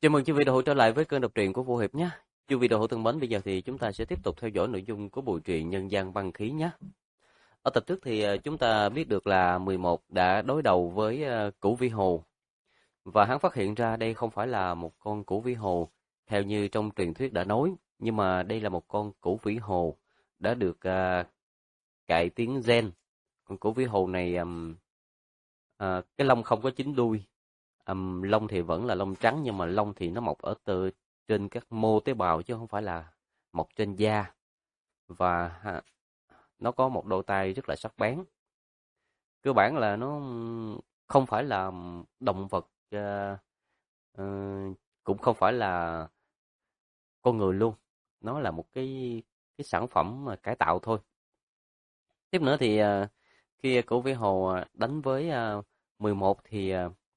Chào mừng quý vị đã hữu trở lại với kênh đọc truyện của Vũ Hiệp nhé. Quý vị đã hữu thân mến, bây giờ thì chúng ta sẽ tiếp tục theo dõi nội dung của bộ truyện Nhân gian băng khí nhé. Ở tập trước thì chúng ta biết được là 11 đã đối đầu với Cửu Vĩ Hồ và hắn phát hiện ra đây không phải là một con Cửu Vĩ Hồ theo như trong truyền thuyết đã nói, nhưng mà đây là một con Cửu Vĩ Hồ đã được cải tiến gen. Con Cửu Vĩ Hồ này cái lông không có chín đuôi. Lông thì vẫn là lông trắng nhưng mà lông thì nó mọc ở trên các mô tế bào chứ không phải là mọc trên da. Và nó có một đôi tay rất là sắc bén. Cơ bản là nó không phải là động vật, ờ, cũng không phải là con người luôn. Nó là một cái sản phẩm mà cải tạo thôi. Tiếp nữa thì khi Cửu Vĩ Hồ đánh với 11 thì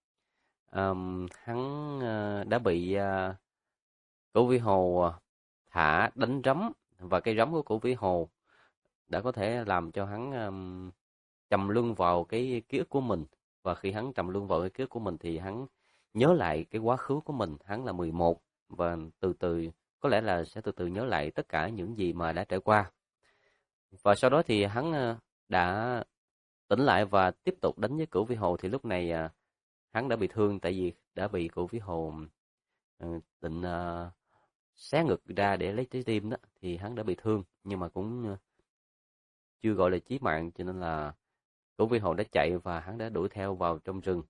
hắn đã bị Cửu Vĩ Hồ thả đánh rắm, và cái rắm của Cửu Vĩ Hồ đã có thể làm cho hắn trầm luân vào cái ký ức của mình. Và khi hắn trầm luân vào cái ký ức của mình thì hắn nhớ lại cái quá khứ của mình, hắn là 11 và từ từ có lẽ là sẽ từ từ nhớ lại tất cả những gì mà đã trải qua. Và sau đó thì hắn đã tỉnh lại và tiếp tục đánh với Cửu Vĩ Hồ. Thì lúc này hắn đã bị thương, tại vì đã bị Cửu Vĩ Hồ định xé ngực ra để lấy trái tim đó, thì hắn đã bị thương nhưng mà cũng chưa gọi là chí mạng, cho nên là Cửu Vĩ Hồ đã chạy và hắn đã đuổi theo vào trong rừng.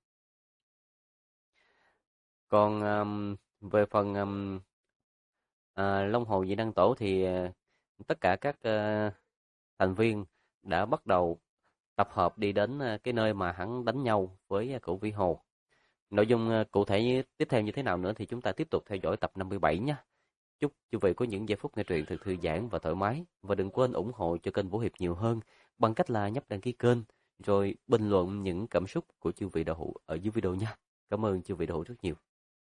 Còn về phần Long Hồ Dị Năng Tổ thì tất cả các thành viên đã bắt đầu tập hợp đi đến cái nơi mà hắn đánh nhau với Cửu Vĩ Hồ. Nội dung cụ thể tiếp theo như thế nào nữa thì chúng ta tiếp tục theo dõi tập 57 nhé. Chúc quý vị có những giây phút nghe truyện thật thư giãn và thoải mái. Và đừng quên ủng hộ cho kênh Vũ Hiệp nhiều hơn bằng cách là nhấp đăng ký kênh, rồi bình luận những cảm xúc của chư vị đạo hữu ở dưới video nha. Cảm ơn chư vị đạo hữu rất nhiều.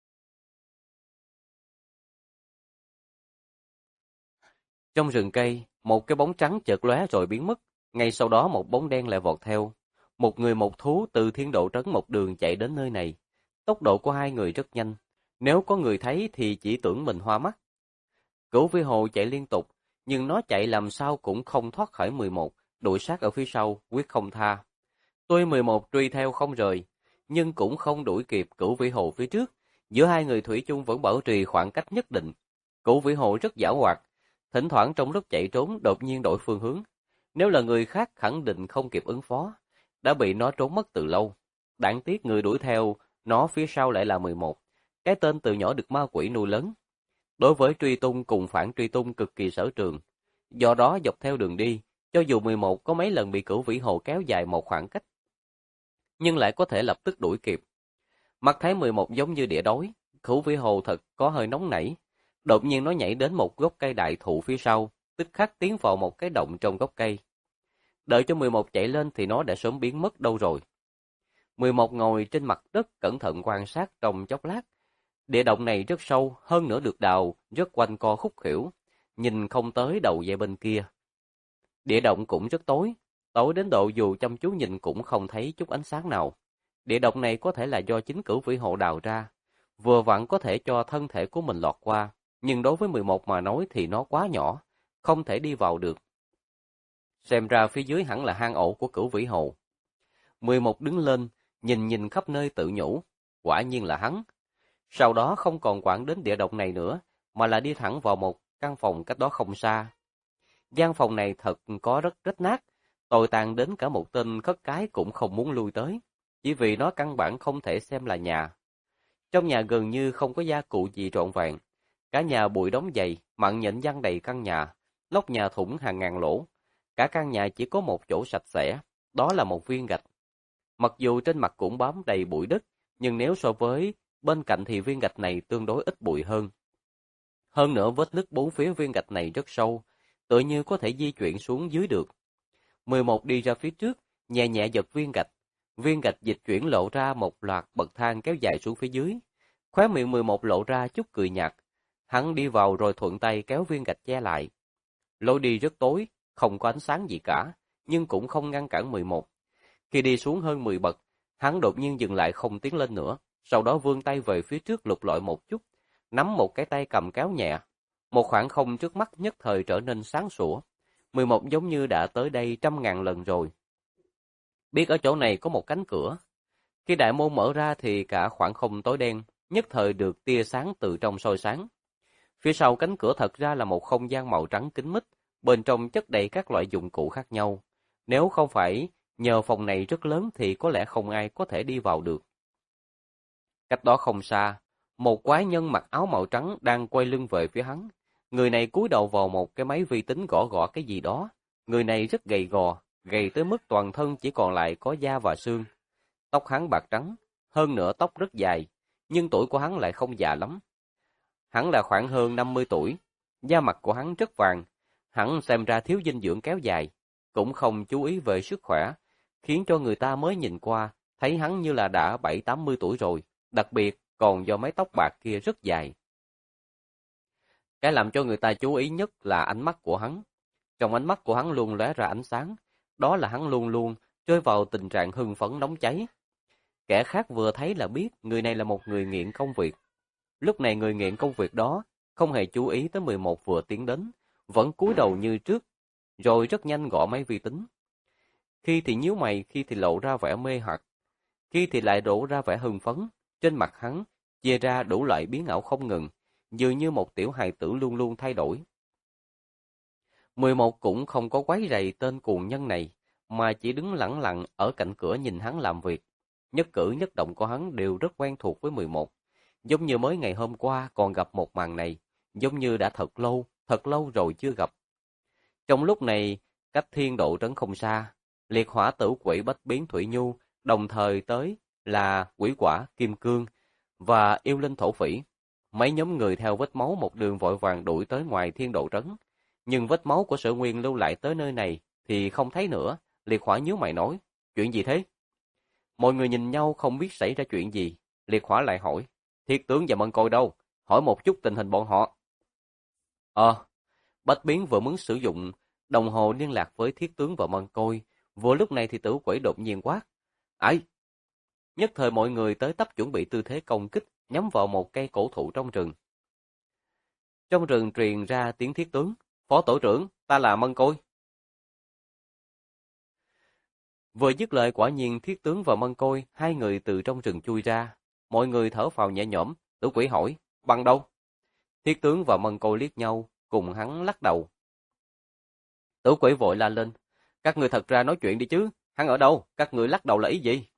Trong rừng cây, một cái bóng trắng chợt lóe rồi biến mất. Ngay sau đó một bóng đen lại vọt theo. Một người một thú từ Thiên Độ Trấn một đường chạy đến nơi này. Tốc độ của hai người rất nhanh. Nếu có người thấy thì chỉ tưởng mình hoa mắt. Cửu Vĩ Hồ chạy liên tục, nhưng nó chạy làm sao cũng không thoát khỏi 11, đuổi sát ở phía sau, quyết không tha. Tuy 11 truy theo không rời, nhưng cũng không đuổi kịp Cửu Vĩ Hồ phía trước. Giữa hai người thủy chung vẫn bảo trì khoảng cách nhất định. Cửu Vĩ Hồ rất giảo hoạt, thỉnh thoảng trong lúc chạy trốn đột nhiên đổi phương hướng. Nếu là người khác khẳng định không kịp ứng phó, đã bị nó trốn mất từ lâu. Đáng tiếc người đuổi theo nó phía sau lại là 11, cái tên từ nhỏ được ma quỷ nuôi lớn. Đối với truy tung cùng phản truy tung cực kỳ sở trường. Do đó dọc theo đường đi, cho dù 11 có mấy lần bị Cửu Vĩ Hồ kéo dài một khoảng cách, nhưng lại có thể lập tức đuổi kịp. Mắt thấy 11 giống như đĩa đói, Cửu Vĩ Hồ thật có hơi nóng nảy. Đột nhiên nó nhảy đến một gốc cây đại thụ phía sau, tức khắc tiến vào một cái động trong gốc cây. Đợi cho 11 chạy lên thì nó đã sớm biến mất đâu rồi. 11 ngồi trên mặt đất cẩn thận quan sát trong chốc lát. Địa động này rất sâu, hơn nữa được đào, rất quanh co khúc khuỷu, nhìn không tới đầu dây bên kia. Địa động cũng rất tối, tối đến độ dù chăm chú nhìn cũng không thấy chút ánh sáng nào. Địa động này có thể là do chính Cửu Vĩ Hồ đào ra, vừa vặn có thể cho thân thể của mình lọt qua, nhưng đối với 11 mà nói thì nó quá nhỏ, không thể đi vào được. Xem ra phía dưới hẳn là hang ổ của Cửu Vĩ Hồ. 11 đứng lên, nhìn khắp nơi tự nhủ, quả nhiên là hắn. Sau đó không còn quản đến địa động này nữa, mà là đi thẳng vào một căn phòng cách đó không xa. Gian phòng này thật có rất rách nát, tồi tàn đến cả một tên khất cái cũng không muốn lui tới, chỉ vì nó căn bản không thể xem là nhà. Trong nhà gần như không có gia cụ gì trọn vẹn, cả nhà bụi đóng dày, mặn nhện giăng đầy căn nhà, nóc nhà thủng hàng ngàn lỗ. Cả căn nhà chỉ có một chỗ sạch sẽ, đó là một viên gạch. Mặc dù trên mặt cũng bám đầy bụi đất, nhưng nếu so với bên cạnh thì viên gạch này tương đối ít bụi hơn. Hơn nữa vết nứt bốn phía viên gạch này rất sâu, tựa như có thể di chuyển xuống dưới được. 11 đi ra phía trước, nhẹ nhẹ giật viên gạch dịch chuyển lộ ra một loạt bậc thang kéo dài xuống phía dưới. Khóe miệng 11 lộ ra chút cười nhạt, hắn đi vào rồi thuận tay kéo viên gạch che lại. Lối đi rất tối, không có ánh sáng gì cả, nhưng cũng không ngăn cản 11. Khi đi xuống hơn 10 bậc, hắn đột nhiên dừng lại không tiến lên nữa, sau đó vươn tay về phía trước lục lọi một chút, nắm một cái tay cầm kéo nhẹ. Một khoảng không trước mắt nhất thời trở nên sáng sủa. 11 giống như đã tới đây 100.000 lần rồi. Biết ở chỗ này có một cánh cửa. Khi đại môn mở ra thì cả khoảng không tối đen, nhất thời được tia sáng từ trong soi sáng. Phía sau cánh cửa thật ra là một không gian màu trắng kín mít, bên trong chất đầy các loại dụng cụ khác nhau. Nếu không phải nhờ phòng này rất lớn thì có lẽ không ai có thể đi vào được. Cách đó không xa, một quái nhân mặc áo màu trắng đang quay lưng về phía hắn. Người này cúi đầu vào một cái máy vi tính gõ gõ cái gì đó. Người này rất gầy gò, gầy tới mức toàn thân chỉ còn lại có da và xương. Tóc hắn bạc trắng, hơn nữa tóc rất dài, nhưng tuổi của hắn lại không già lắm. Hắn là khoảng hơn 50 tuổi, da mặt của hắn rất vàng, hắn xem ra thiếu dinh dưỡng kéo dài, cũng không chú ý về sức khỏe, khiến cho người ta mới nhìn qua, thấy hắn như là đã 7-80 tuổi rồi, đặc biệt còn do mái tóc bạc kia rất dài. Cái làm cho người ta chú ý nhất là ánh mắt của hắn. Trong ánh mắt của hắn luôn lóe ra ánh sáng, đó là hắn luôn luôn rơi vào tình trạng hưng phấn nóng cháy. Kẻ khác vừa thấy là biết người này là một người nghiện công việc. Lúc này người nghiện công việc đó không hề chú ý tới 11 vừa tiến đến, vẫn cúi đầu như trước, rồi rất nhanh gõ máy vi tính. Khi thì nhíu mày, khi thì lộ ra vẻ mê hoặc, khi thì lại đổ ra vẻ hưng phấn. Trên mặt hắn chia ra đủ loại biến ảo không ngừng, dường như một tiểu hài tử luôn luôn thay đổi. 11 cũng không có quấy rầy tên cuồng nhân này, mà chỉ đứng lẳng lặng ở cạnh cửa nhìn hắn làm việc. Nhất cử nhất động của hắn đều rất quen thuộc với 11. Giống như mới ngày hôm qua còn gặp một màn này, giống như đã thật lâu rồi chưa gặp. Trong lúc này, cách thiên độ trấn không xa, liệt hỏa tử quỷ bách biến Thủy Nhu, đồng thời tới là quỷ quả, kim cương và yêu linh thổ phỉ. Mấy nhóm người theo vết máu một đường vội vàng đuổi tới ngoài thiên độ trấn. Nhưng vết máu của Sở Nguyên lưu lại tới nơi này thì không thấy nữa. Liệt hỏa nhíu mày nói, chuyện gì thế? Mọi người nhìn nhau không biết xảy ra chuyện gì. Liệt hỏa lại hỏi, Thiết tướng và Mân Côi đâu? Hỏi một chút tình hình bọn họ. Bách Biến vừa muốn sử dụng đồng hồ liên lạc với Thiết tướng và Mân Côi. Vừa lúc này thì tử quỷ đột nhiên quát. Ai? Nhất thời mọi người tới tấp chuẩn bị tư thế công kích, nhắm vào một cây cổ thụ trong rừng. Trong rừng truyền ra tiếng Thiết tướng. Phó tổ trưởng, ta là Mân Côi. Vừa dứt lời quả nhiên Thiết tướng và Mân Côi, hai người từ trong rừng chui ra. Mọi người thở phào nhẹ nhõm, tử quỷ hỏi, bằng đâu? Thiết tướng và Mân Côi liếc nhau, cùng hắn lắc đầu. Tử quỷ vội la lên, các người thật ra nói chuyện đi chứ, hắn ở đâu, các người lắc đầu là ý gì?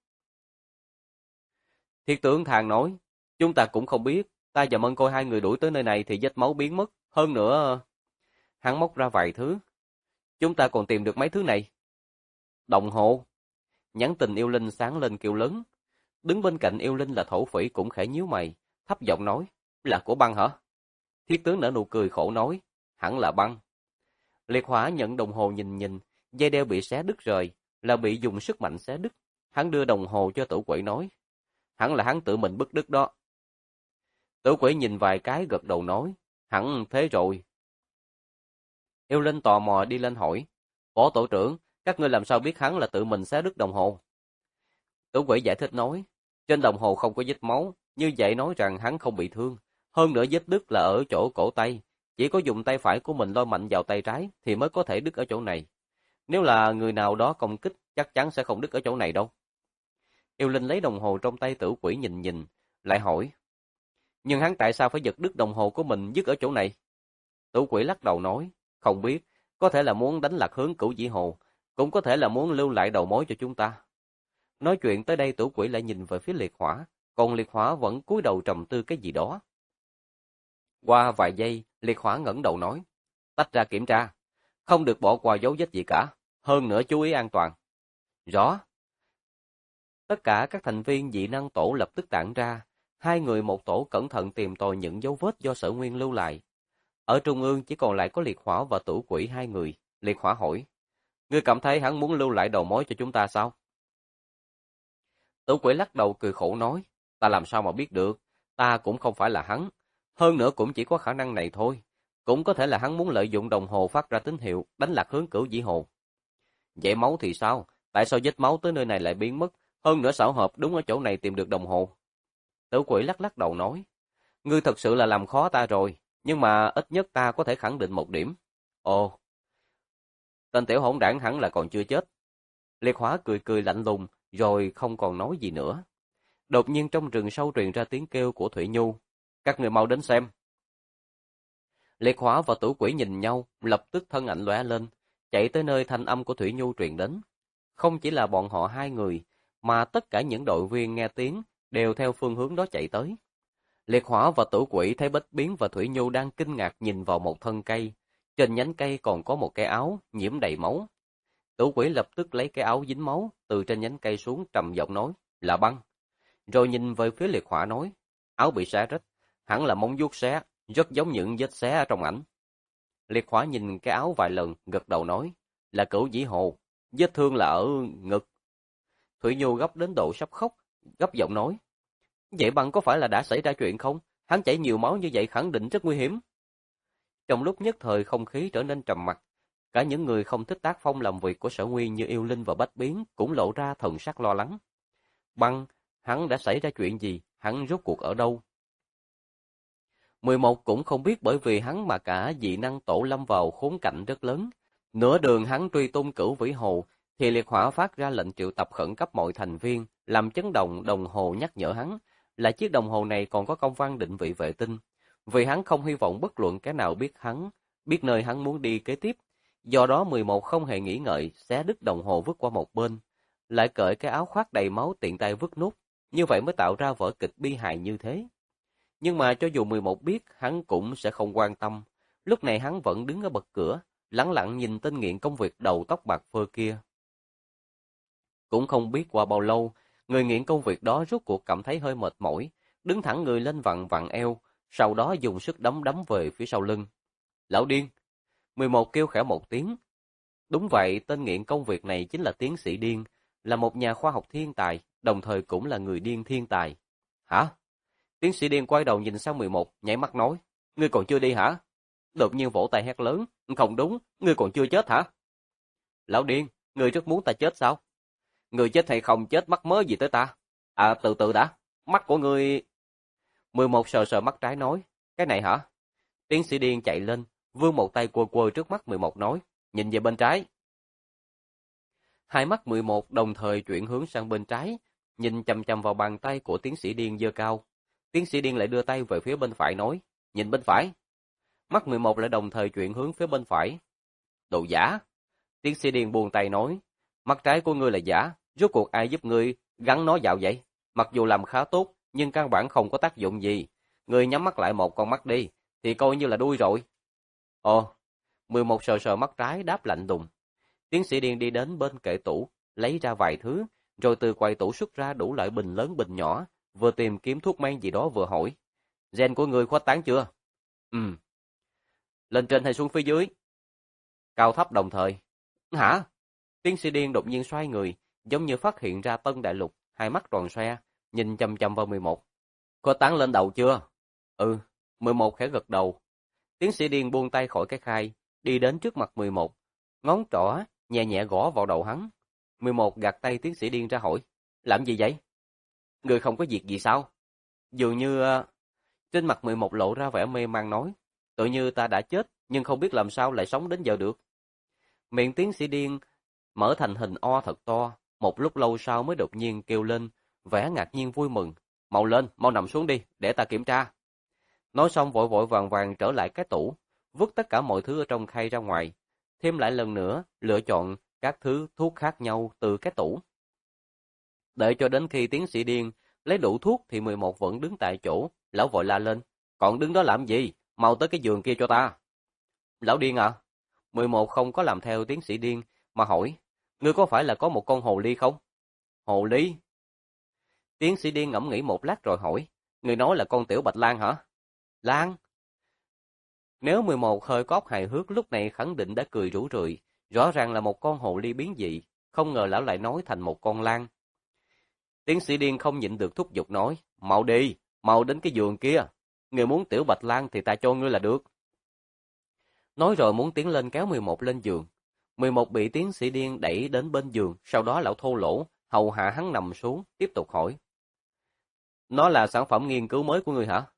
Thiết tướng thàn nói, chúng ta cũng không biết, ta và Mân Côi hai người đuổi tới nơi này thì vết máu biến mất, hơn nữa... Hắn móc ra vài thứ. Chúng ta còn tìm được mấy thứ này. Đồng hồ. Nhãn tình yêu linh sáng lên kêu lớn. Đứng bên cạnh yêu linh là thổ phỉ cũng khẽ nhíu mày, thấp giọng nói, là của băng hả? Thiết tướng nở nụ cười khổ nói, hẳn là băng. Liệt hỏa nhận đồng hồ nhìn nhìn, dây đeo bị xé đứt rời, là bị dùng sức mạnh xé đứt. Hắn đưa đồng hồ cho tử quỷ nói, hẳn là hắn tự mình bứt đứt đó. Tử quỷ nhìn vài cái gật đầu nói, hẳn thế rồi. Yêu linh tò mò đi lên hỏi, phó tổ trưởng, các ngươi làm sao biết hắn là tự mình xé đứt đồng hồ? Tử quỷ giải thích nói, trên đồng hồ không có vết máu, như vậy nói rằng hắn không bị thương. Hơn nữa vết đứt là ở chỗ cổ tay, chỉ có dùng tay phải của mình lôi mạnh vào tay trái thì mới có thể đứt ở chỗ này. Nếu là người nào đó công kích, chắc chắn sẽ không đứt ở chỗ này đâu. Yêu linh lấy đồng hồ trong tay tử quỷ nhìn nhìn, lại hỏi, nhưng hắn tại sao phải giật đứt đồng hồ của mình dứt ở chỗ này? Tử quỷ lắc đầu nói, không biết, có thể là muốn đánh lạc hướng Cửu Dĩ Hồ, cũng có thể là muốn lưu lại đầu mối cho chúng ta. Nói chuyện tới đây tử quỷ lại nhìn về phía liệt hỏa, còn liệt hỏa vẫn cúi đầu trầm tư cái gì đó. Qua vài giây, liệt hỏa ngẩng đầu nói, tách ra kiểm tra, không được bỏ qua dấu vết gì cả, hơn nữa chú ý an toàn. Rõ. Tất cả các thành viên dị năng tổ lập tức tản ra, hai người một tổ cẩn thận tìm tòi những dấu vết do Sở Nguyên lưu lại. Ở trung ương chỉ còn lại có liệt hỏa và tử quỷ hai người. Liệt hỏa hỏi, ngươi cảm thấy hắn muốn lưu lại đầu mối cho chúng ta sao? Tử quỷ lắc đầu cười khổ nói, ta làm sao mà biết được, ta cũng không phải là hắn. Hơn nữa cũng chỉ có khả năng này thôi. Cũng có thể là hắn muốn lợi dụng đồng hồ phát ra tín hiệu, đánh lạc hướng Cửu Dĩ Hồ. Vậy máu thì sao? Tại sao vết máu tới nơi này lại biến mất? Hơn nữa xảo hợp đúng ở chỗ này tìm được đồng hồ. Tử quỷ lắc lắc đầu nói, Ngươi thật sự là làm khó ta rồi, nhưng mà ít nhất ta có thể khẳng định một điểm. Ồ, tên tiểu hỗn đảng hẳn là còn chưa chết. Liệt Hỏa cười cười lạnh lùng, rồi không còn nói gì nữa. Đột nhiên trong rừng sâu truyền ra tiếng kêu của Thủy Nhu. Các người mau đến xem. Liệt Hỏa và Tử Quỷ nhìn nhau, lập tức thân ảnh lóe lên, chạy tới nơi thanh âm của Thủy Nhu truyền đến. Không chỉ là bọn họ hai người, mà tất cả những đội viên nghe tiếng đều theo phương hướng đó chạy tới. Liệt Hỏa và Tử Quỷ thấy Bách Biến và Thủy Nhu đang kinh ngạc nhìn vào một thân cây. Trên nhánh cây còn có một cái áo nhiễm đầy máu. Tử Quỷ lập tức lấy cái áo dính máu từ trên nhánh cây xuống, trầm giọng nói, là băng. Rồi nhìn về phía Liệt Hỏa nói, áo bị xé rách, hẳn là móng vuốt xé, rất giống những vết xé ở trong ảnh. Liệt Hỏa nhìn cái áo vài lần, gật đầu nói, là Cửu Dĩ Hồ, vết thương là ở ngực. Thủy Nhu gấp đến độ sắp khóc, gấp giọng nói, vậy băng có phải là đã xảy ra chuyện không? Hắn chảy nhiều máu như vậy khẳng định rất nguy hiểm. Trong lúc nhất thời không khí trở nên trầm mặc, cả những người không thích tác phong làm việc của Sở Nguyên như Yêu Linh và Bách Biến cũng lộ ra thần sắc lo lắng. Băng, hắn đã xảy ra chuyện gì? Hắn rốt cuộc ở đâu? 11 cũng không biết, bởi vì hắn mà cả dị năng tổ lâm vào khốn cảnh rất lớn. Nửa đường hắn truy tung Cửu Vĩ Hồ, thì Liệt Hỏa phát ra lệnh triệu tập khẩn cấp mọi thành viên, làm chấn động đồng hồ nhắc nhở hắn, là chiếc đồng hồ này còn có công văn định vị vệ tinh. Vì hắn không hy vọng bất luận cái nào biết nơi hắn muốn đi kế tiếp. Do đó 11 không hề nghĩ ngợi, xé đứt đồng hồ vứt qua một bên, lại cởi cái áo khoác đầy máu tiện tay vứt nút, như vậy mới tạo ra vở kịch bi hài như thế. Nhưng mà cho dù 11 biết, hắn cũng sẽ không quan tâm. Lúc này hắn vẫn đứng ở bậc cửa, lẳng lặng nhìn tên nghiện công việc đầu tóc bạc phơ kia. Cũng không biết qua bao lâu, người nghiện công việc đó rốt cuộc cảm thấy hơi mệt mỏi, đứng thẳng người lên vặn vặn eo, sau đó dùng sức đấm đấm về phía sau lưng. Lão điên! 11 kêu khẽ một tiếng. Đúng vậy, tên nghiện công việc này chính là tiến sĩ điên, là một nhà khoa học thiên tài, đồng thời cũng là người điên thiên tài. Hả? Tiến sĩ điên quay đầu nhìn sang 11, nhảy mắt nói, ngươi còn chưa đi hả? Đột nhiên vỗ tay hét lớn, không đúng, ngươi còn chưa chết hả? Lão điên, ngươi rất muốn ta chết sao? Ngươi chết hay không chết mắc mớ gì tới ta? À, từ từ đã, mắt của ngươi... 11 sờ sờ mắt trái nói, cái này hả? Tiến sĩ điên chạy lên, vươn một tay quơ quơ trước mắt 11 nói, nhìn về bên trái. Hai mắt 11 đồng thời chuyển hướng sang bên trái, nhìn chằm chằm vào bàn tay của tiến sĩ điên giơ cao. Tiến sĩ điên lại đưa tay về phía bên phải nói, nhìn bên phải. Mắt 11 lại đồng thời chuyển hướng phía bên phải. Đồ giả. Tiến sĩ điên buông tay nói, mắt trái của ngươi là giả, rốt cuộc ai giúp ngươi gắn nó vào vậy? Mặc dù làm khá tốt, nhưng căn bản không có tác dụng gì. Ngươi nhắm mắt lại một con mắt đi, thì coi như là đuôi rồi. Ồ, 11 sờ sờ mắt trái đáp lạnh lùng. Tiến sĩ điên đi đến bên kệ tủ, lấy ra vài thứ, rồi từ quầy tủ xuất ra đủ loại bình lớn bình nhỏ, vừa tìm kiếm thuốc men gì đó vừa hỏi. Gen của ngươi khuếch tán chưa? Lên trên hay xuống phía dưới? Cao thấp đồng thời. Hả? Tiến sĩ điên đột nhiên xoay người, giống như phát hiện ra tân đại lục, hai mắt tròn xoe, nhìn chằm chằm vào 11. Khuếch tán lên đầu chưa? 11 khẽ gật đầu. Tiến sĩ điên buông tay khỏi cái khai, đi đến trước mặt 11, ngón trỏ nhẹ nhẹ gõ vào đầu hắn. 11 gạt tay tiến sĩ điên ra hỏi, làm gì vậy? Người không có việc gì sao? Dường như... Trên mặt 11 lộ ra vẻ mê man nói, tự như ta đã chết, nhưng không biết làm sao lại sống đến giờ được. Miệng tiến sĩ điên mở thành hình O thật to, một lúc lâu sau mới đột nhiên kêu lên, vẻ ngạc nhiên vui mừng. Mau lên, mau nằm xuống đi, để ta kiểm tra. Nói xong vội vội vàng vàng trở lại cái tủ, vứt tất cả mọi thứ ở trong khay ra ngoài, thêm lại lần nữa, lựa chọn các thứ thuốc khác nhau từ cái tủ. Đợi cho đến khi tiến sĩ điên lấy đủ thuốc thì 11 vẫn đứng tại chỗ, lão vội la lên, còn đứng đó làm gì, mau tới cái giường kia cho ta. Lão điên à? 11 không có làm theo tiến sĩ điên, mà hỏi, ngươi có phải là có một con hồ ly không? Hồ ly? Tiến sĩ điên ngẫm nghĩ một lát rồi hỏi, ngươi nói là con tiểu bạch lang hả? Lan? Nếu 11 hơi có óc hài hước lúc này khẳng định đã cười rủ rượi, rõ ràng là một con hồ ly biến dị, không ngờ lão lại nói thành một con lan. Tiến sĩ điên không nhịn được thúc giục nói, mau đi, mau đến cái giường kia, ngươi muốn tiểu bạch lan thì ta cho ngươi là được. Nói rồi muốn tiến lên kéo 11 lên giường. 11 bị tiến sĩ điên đẩy đến bên giường, sau đó lão thô lỗ, hầu hạ hắn nằm xuống, tiếp tục hỏi. Nó là sản phẩm nghiên cứu mới của ngươi hả?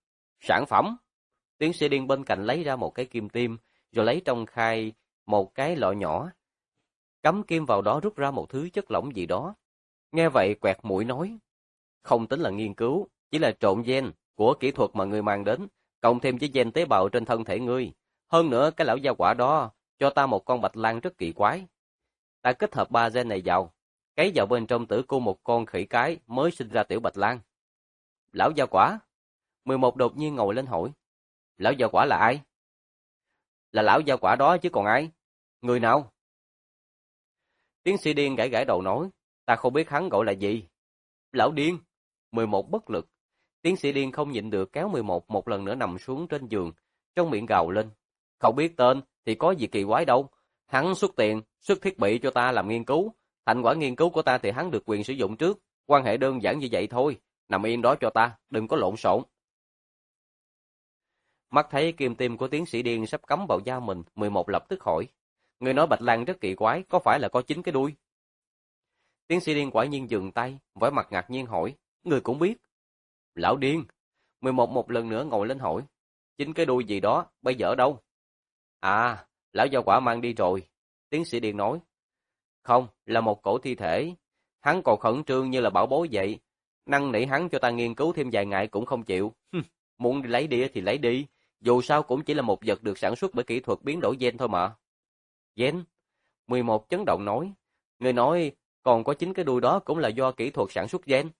Sản phẩm. Tiến sĩ Điên bên cạnh lấy ra một cái kim tiêm, rồi lấy trong khay một cái lọ nhỏ, cắm kim vào đó rút ra một thứ chất lỏng gì đó. Nghe vậy quẹt mũi nói, không tính là nghiên cứu, chỉ là trộn gen của kỹ thuật mà ngươi mang đến, cộng thêm với gen tế bào trên thân thể ngươi. Hơn nữa cái lão gia quả đó cho ta một con bạch lang rất kỳ quái. Ta kết hợp 3 gen này vào, cấy vào bên trong tử cung một con khỉ cái mới sinh ra tiểu bạch lang. Lão gia quả? 11 đột nhiên ngồi lên hỏi. Lão gia quả là ai? Là lão gia quả đó chứ còn ai? Người nào? Tiến sĩ Điên gãi gãi đầu nói, ta không biết hắn gọi là gì. Lão điên. 11 bất lực. Tiến sĩ Điên không nhịn được kéo 11 một lần nữa nằm xuống trên giường, trong miệng gào lên. Không biết tên thì có gì kỳ quái đâu. Hắn xuất tiền, xuất thiết bị cho ta làm nghiên cứu. Thành quả nghiên cứu của ta thì hắn được quyền sử dụng trước. Quan hệ đơn giản như vậy thôi. Nằm yên đó cho ta, đừng có lộn xộn. Mắt thấy kim tim của tiến sĩ Điên sắp cắm vào da mình, 11 lập tức hỏi. Người nói bạch lang rất kỳ quái, có phải là có 9 cái đuôi? Tiến sĩ Điên quả nhiên dừng tay, vẻ mặt ngạc nhiên hỏi. Người cũng biết. Lão điên. 11 một lần nữa ngồi lên hỏi. 9 cái đuôi gì đó, bây giờ ở đâu? À, lão gia quả mang đi rồi. Tiến sĩ Điên nói. Không, là một cổ thi thể. Hắn còn khẩn trương như là bảo bối vậy. Năn nỉ hắn cho ta nghiên cứu thêm vài ngày cũng không chịu. Muốn lấy đi thì lấy đi. Dù sao cũng chỉ là một vật được sản xuất bởi kỹ thuật biến đổi gen thôi mà. Gen? 11 chấn động nói. Người nói còn có 9 cái đuôi đó cũng là do kỹ thuật sản xuất gen.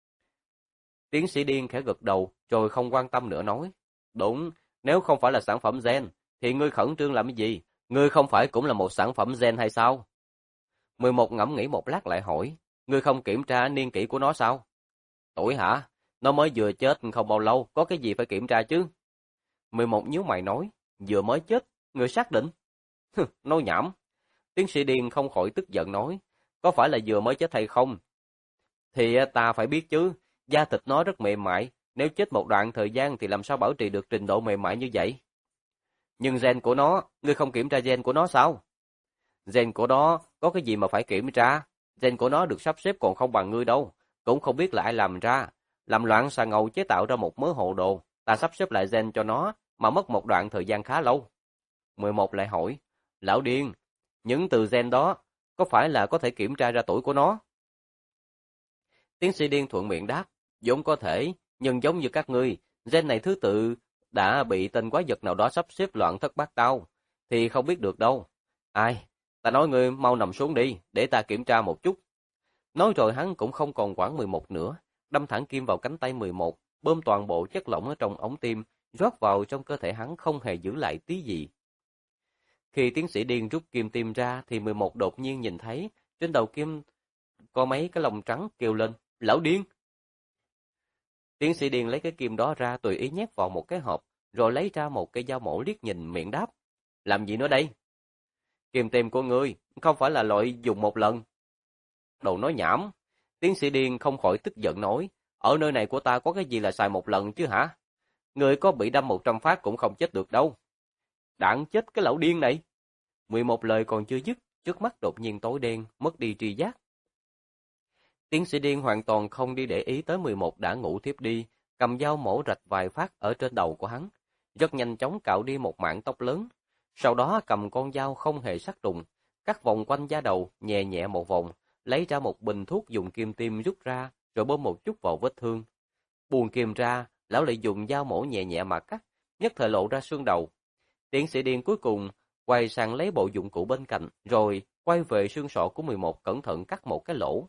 Tiến sĩ Điên khẽ gật đầu, rồi không quan tâm nữa nói. Đúng, nếu không phải là sản phẩm gen, thì ngươi khẩn trương làm cái gì? Ngươi không phải cũng là một sản phẩm gen hay sao? 11 ngẫm nghĩ một lát lại hỏi. Ngươi không kiểm tra niên kỷ của nó sao? Tuổi hả? Nó mới vừa chết không bao lâu, có cái gì phải kiểm tra chứ? 11 nhíu mày nói. Vừa mới chết, ngươi xác định? Nói nhảm. Tiến sĩ Điên không khỏi tức giận nói. Có phải là vừa mới chết hay không? Thì ta phải biết chứ. Da thịt nó rất mềm mại, nếu chết một đoạn thời gian thì làm sao bảo trì được trình độ mềm mại như vậy? Nhưng gen của nó, ngươi không kiểm tra gen của nó sao? Gen của nó có cái gì mà phải kiểm tra? Gen của nó được sắp xếp còn không bằng ngươi đâu, cũng không biết là ai làm ra. Làm loạn xà ngầu chế tạo ra một mớ hồ đồ, ta sắp xếp lại gen cho nó, mà mất một đoạn thời gian khá lâu. 11 lại hỏi, lão điên, những từ gen đó, có phải là có thể kiểm tra ra tuổi của nó? Tiến sĩ Điên thuận miệng đáp, vốn có thể, nhưng giống như các ngươi, gen này thứ tự đã bị tên quái vật nào đó sắp xếp loạn thất bát tao, thì không biết được đâu. Ai, ta nói ngươi mau nằm xuống đi, để ta kiểm tra một chút. Nói rồi hắn cũng không còn quản 11 nữa, đâm thẳng kim vào cánh tay 11, bơm toàn bộ chất lỏng ở trong ống tim, rót vào trong cơ thể hắn không hề giữ lại tí gì. Khi tiến sĩ Điên rút kim tim ra thì 11 đột nhiên nhìn thấy, trên đầu kim có mấy cái lông trắng kêu lên, lão điên. Tiến sĩ Điên lấy cái kim đó ra tùy ý nhét vào một cái hộp, rồi lấy ra một cây dao mổ liếc nhìn miệng đáp. Làm gì nữa đây? Kim tim của ngươi, không phải là loại dùng một lần. Đồ nói nhảm. Tiến sĩ Điên không khỏi tức giận nói, ở nơi này của ta có cái gì là xài một lần chứ hả? Ngươi có bị đâm 100 phát cũng không chết được đâu. Đạn chết cái lão điên này. 11 lời còn chưa dứt, trước mắt đột nhiên tối đen, mất đi tri giác. Tiến sĩ Điên hoàn toàn không đi để ý tới 11 đã ngủ thiếp đi, cầm dao mổ rạch vài phát ở trên đầu của hắn, rất nhanh chóng cạo đi một mảng tóc lớn. Sau đó cầm con dao không hề sắc đụng, cắt vòng quanh da đầu, nhẹ nhẹ một vòng, lấy ra một bình thuốc dùng kim tiêm rút ra, rồi bơm một chút vào vết thương. Buông kim ra, lão lại dùng dao mổ nhẹ nhẹ mà cắt, nhất thời lộ ra xương đầu. Tiến sĩ Điên cuối cùng quay sang lấy bộ dụng cụ bên cạnh, rồi quay về xương sọ của 11 cẩn thận cắt một cái lỗ.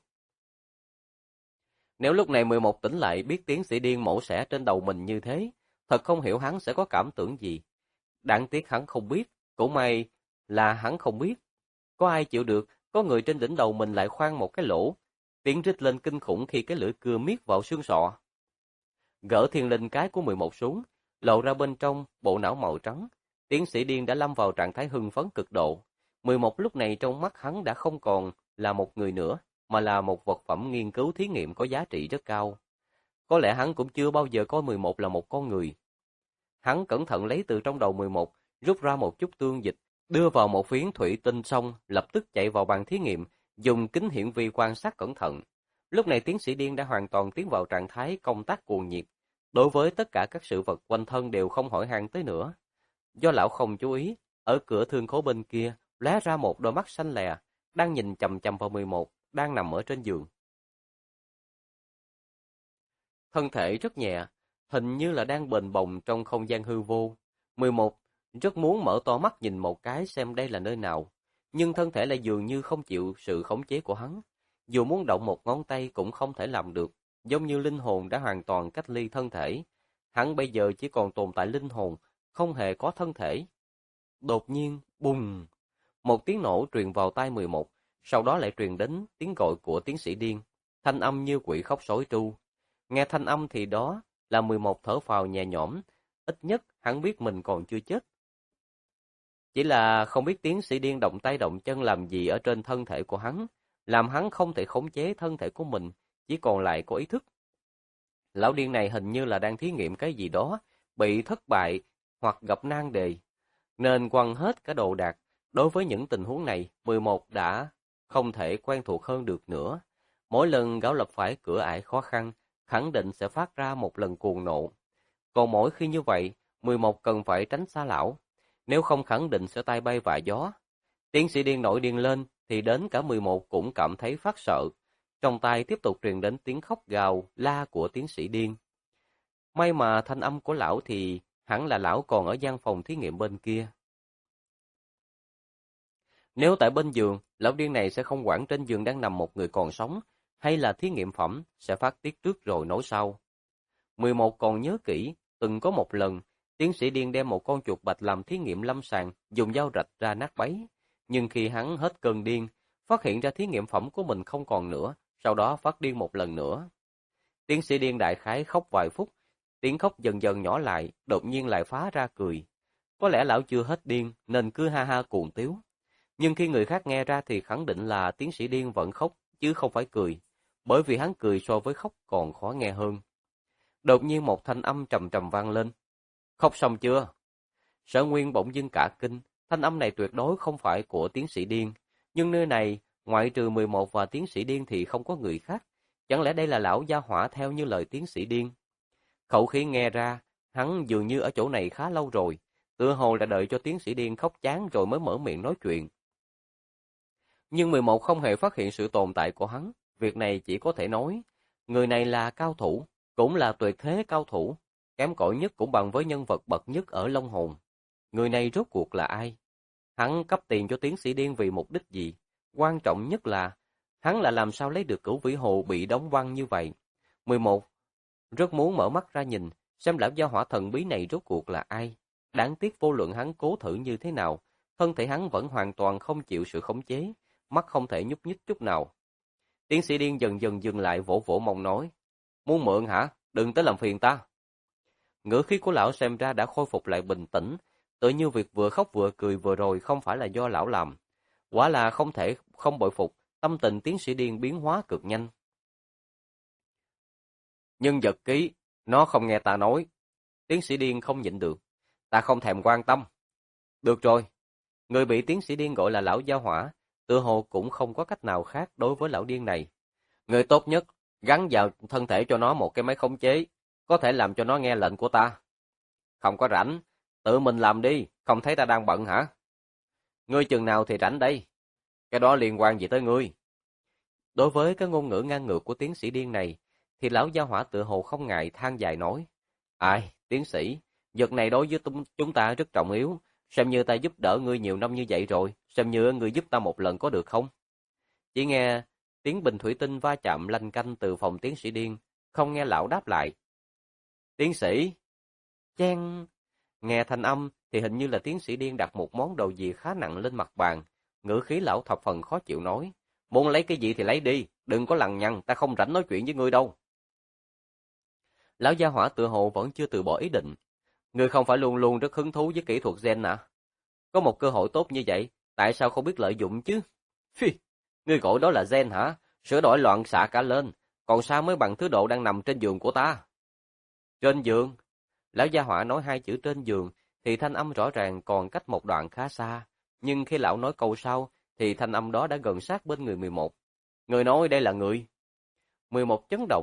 Nếu lúc này 11 tỉnh lại biết tiến sĩ Điên mổ xẻ trên đầu mình như thế, thật không hiểu hắn sẽ có cảm tưởng gì. Đáng tiếc hắn không biết, cũng may là hắn không biết. Có ai chịu được, có người trên đỉnh đầu mình lại khoan một cái lỗ, tiếng rít lên kinh khủng khi cái lưỡi cưa miết vào xương sọ. Gỡ thiên linh cái của 11 xuống, lộ ra bên trong bộ não màu trắng. Tiến sĩ Điên đã lâm vào trạng thái hưng phấn cực độ. 11 lúc này trong mắt hắn đã không còn là một người nữa, mà là một vật phẩm nghiên cứu thí nghiệm có giá trị rất cao. Có lẽ hắn cũng chưa bao giờ coi 11 là một con người. Hắn cẩn thận lấy từ trong đầu 11, rút ra một chút tương dịch, đưa vào một phiến thủy tinh xong, lập tức chạy vào bàn thí nghiệm, dùng kính hiển vi quan sát cẩn thận. Lúc này tiến sĩ Điên đã hoàn toàn tiến vào trạng thái công tác cuồng nhiệt. Đối với tất cả các sự vật quanh thân đều không hỏi han tới nữa. Do lão không chú ý, ở cửa thương khố bên kia lóe ra một đôi mắt xanh lè, đang nhìn chằm chằm vào 11, đang nằm ở trên giường. Thân thể rất nhẹ, hình như là đang bềnh bồng trong không gian hư vô. 11 rất muốn mở to mắt nhìn một cái xem đây là nơi nào, nhưng thân thể lại dường như không chịu sự khống chế của hắn. Dù muốn động một ngón tay cũng không thể làm được, giống như linh hồn đã hoàn toàn cách ly thân thể. Hắn bây giờ chỉ còn tồn tại linh hồn, không hề có thân thể. Đột nhiên, bùng! Một tiếng nổ truyền vào tai 11, sau đó lại truyền đến tiếng gọi của tiến sĩ điên, thanh âm như quỷ khóc sói tru. Nghe thanh âm thì đó là 11 thở phào nhẹ nhõm, ít nhất hắn biết mình còn chưa chết. Chỉ là không biết tiến sĩ điên động tay động chân làm gì ở trên thân thể của hắn, làm hắn không thể khống chế thân thể của mình, chỉ còn lại có ý thức. Lão điên này hình như là đang thí nghiệm cái gì đó, bị thất bại hoặc gặp nan đề, nên quăng hết cả đồ đạc. Đối với những tình huống này, 11 đã không thể quen thuộc hơn được nữa. Mỗi lần gã lập phải cửa ải khó khăn, khẳng định sẽ phát ra một lần cuồng nộ. Còn mỗi khi như vậy, 11 cần phải tránh xa lão, nếu không khẳng định sẽ tay bay vạ gió. Tiến sĩ điên nổi điên lên, thì đến cả 11 cũng cảm thấy phát sợ. Trong tai tiếp tục truyền đến tiếng khóc gào, la của tiến sĩ điên. May mà thanh âm của lão thì hẳn là lão còn ở gian phòng thí nghiệm bên kia. Nếu tại bên giường, lão điên này sẽ không quản trên giường đang nằm một người còn sống, hay là thí nghiệm phẩm, sẽ phát tiết trước rồi nói sau. 11 còn nhớ kỹ, từng có một lần, tiến sĩ điên đem một con chuột bạch làm thí nghiệm lâm sàng, dùng dao rạch ra nát bấy. Nhưng khi hắn hết cơn điên, phát hiện ra thí nghiệm phẩm của mình không còn nữa, sau đó phát điên một lần nữa. Tiến sĩ điên đại khái khóc vài phút, tiếng khóc dần dần nhỏ lại, đột nhiên lại phá ra cười. Có lẽ lão chưa hết điên, nên cứ ha ha cuồng tiếu. Nhưng khi người khác nghe ra thì khẳng định là tiến sĩ điên vẫn khóc, chứ không phải cười, bởi vì hắn cười so với khóc còn khó nghe hơn. Đột nhiên một thanh âm trầm trầm vang lên. Khóc xong chưa? Sở Nguyên bỗng dưng cả kinh, thanh âm này tuyệt đối không phải của tiến sĩ điên. Nhưng nơi này, ngoại trừ 11 và tiến sĩ điên thì không có người khác. Chẳng lẽ đây là lão gia hỏa theo như lời tiến sĩ điên? Khẩu khí nghe ra, hắn dường như ở chỗ này khá lâu rồi. Tựa hồ là đợi cho tiến sĩ điên khóc chán rồi mới mở miệng nói chuyện. Nhưng 11 không hề phát hiện sự tồn tại của hắn. Việc này chỉ có thể nói, người này là cao thủ, cũng là tuyệt thế cao thủ. Kém cỏi nhất cũng bằng với nhân vật bậc nhất ở Long Hồn. Người này rốt cuộc là ai? Hắn cấp tiền cho tiến sĩ điên vì mục đích gì? Quan trọng nhất là, hắn là làm sao lấy được Cửu Vĩ Hồ bị đóng băng như vậy? 11. Rất muốn mở mắt ra nhìn, xem lão gia hỏa thần bí này rốt cuộc là ai? Đáng tiếc vô luận hắn cố thử như thế nào, thân thể hắn vẫn hoàn toàn không chịu sự khống chế, mắt không thể nhúc nhích chút nào. Tiến sĩ điên dần dần dừng lại vỗ vỗ mông nói, muốn mượn hả? Đừng tới làm phiền ta. Ngữ khí của lão xem ra đã khôi phục lại bình tĩnh, tự như việc vừa khóc vừa cười vừa rồi không phải là do lão làm. Quả là không thể không bội phục, tâm tình tiến sĩ điên biến hóa cực nhanh. Nhân vật ký, nó không nghe ta nói. Tiến sĩ điên không nhịn được. Ta không thèm quan tâm. Được rồi. Người bị tiến sĩ điên gọi là lão gia hỏa, tựa hồ cũng không có cách nào khác đối với lão điên này. Người tốt nhất, gắn vào thân thể cho nó một cái máy khống chế, có thể làm cho nó nghe lệnh của ta. Không có rảnh, tự mình làm đi, không thấy ta đang bận hả? Ngươi chừng nào thì rảnh đây? Cái đó liên quan gì tới ngươi? Đối với cái ngôn ngữ ngang ngược của tiến sĩ điên này, thì lão gia hỏa tựa hồ không ngại than dài nói. Ai, tiến sĩ, vật này đối với chúng ta rất trọng yếu, xem như ta giúp đỡ ngươi nhiều năm như vậy rồi, xem như ngươi giúp ta một lần có được không? Chỉ nghe tiếng bình thủy tinh va chạm lanh canh từ phòng tiến sĩ điên, không nghe lão đáp lại. Tiến sĩ! Chen! Nghe thanh âm thì hình như là tiến sĩ điên đặt một món đồ gì khá nặng lên mặt bàn, ngữ khí lão thập phần khó chịu nói. Muốn lấy cái gì thì lấy đi, đừng có lằng nhằng, ta không rảnh nói chuyện với ngươi đâu. Lão gia hỏa tựa hồ vẫn chưa từ bỏ ý định. Ngươi không phải luôn luôn rất hứng thú với kỹ thuật gen à? Có một cơ hội tốt như vậy, tại sao không biết lợi dụng chứ? Phi, ngươi gọi đó là gen hả? Sửa đổi loạn xạ cả lên, còn sao mới bằng thứ độ đang nằm trên giường của ta? Trên giường? Lão gia hỏa nói hai chữ trên giường, thì thanh âm rõ ràng còn cách một đoạn khá xa. Nhưng khi lão nói câu sau, thì thanh âm đó đã gần sát bên người 11. Người nói đây là người. 11 chấn động,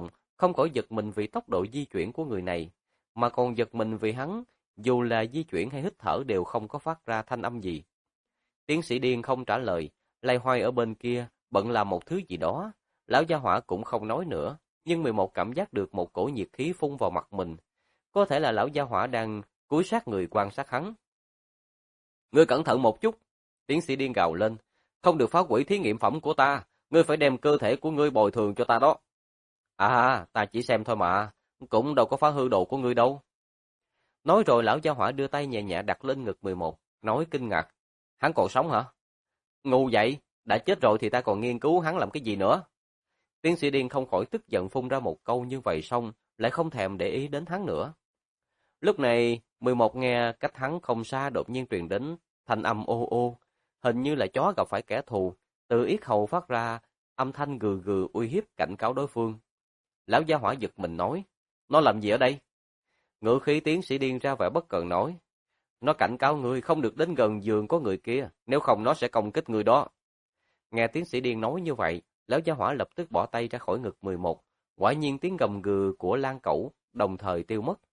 không khỏi giật mình vì tốc độ di chuyển của người này, mà còn giật mình vì hắn, dù là di chuyển hay hít thở đều không có phát ra thanh âm gì. Tiến sĩ Điên không trả lời, loay hoay ở bên kia, bận làm một thứ gì đó. Lão gia hỏa cũng không nói nữa, nhưng 11 cảm giác được một cổ nhiệt khí phun vào mặt mình. Có thể là lão gia hỏa đang cúi sát người quan sát hắn. Ngươi cẩn thận một chút, tiến sĩ Điên gào lên, không được phá hủy thí nghiệm phẩm của ta, ngươi phải đem cơ thể của ngươi bồi thường cho ta đó. À, ta chỉ xem thôi mà, cũng đâu có phá hư đồ của ngươi đâu. Nói rồi lão gia hỏa đưa tay nhẹ nhẹ đặt lên ngực 11, nói kinh ngạc, hắn còn sống hả? Ngu vậy, đã chết rồi thì ta còn nghiên cứu hắn làm cái gì nữa? Tiến sĩ Điên không khỏi tức giận phun ra một câu như vậy xong, lại không thèm để ý đến hắn nữa. Lúc này, 11 nghe cách hắn không xa đột nhiên truyền đến thanh âm ô ô, hình như là chó gặp phải kẻ thù, từ yết hầu phát ra âm thanh gừ gừ uy hiếp cảnh cáo đối phương. Lão gia hỏa giật mình nói, nó làm gì ở đây? Ngữ khí tiến sĩ Điên ra vẻ bất cần nói, nó cảnh cáo ngươi không được đến gần giường có người kia, nếu không nó sẽ công kích người đó. Nghe tiến sĩ Điên nói như vậy, lão gia hỏa lập tức bỏ tay ra khỏi ngực 11, quả nhiên tiếng gầm gừ của Lan Cẩu đồng thời tiêu mất.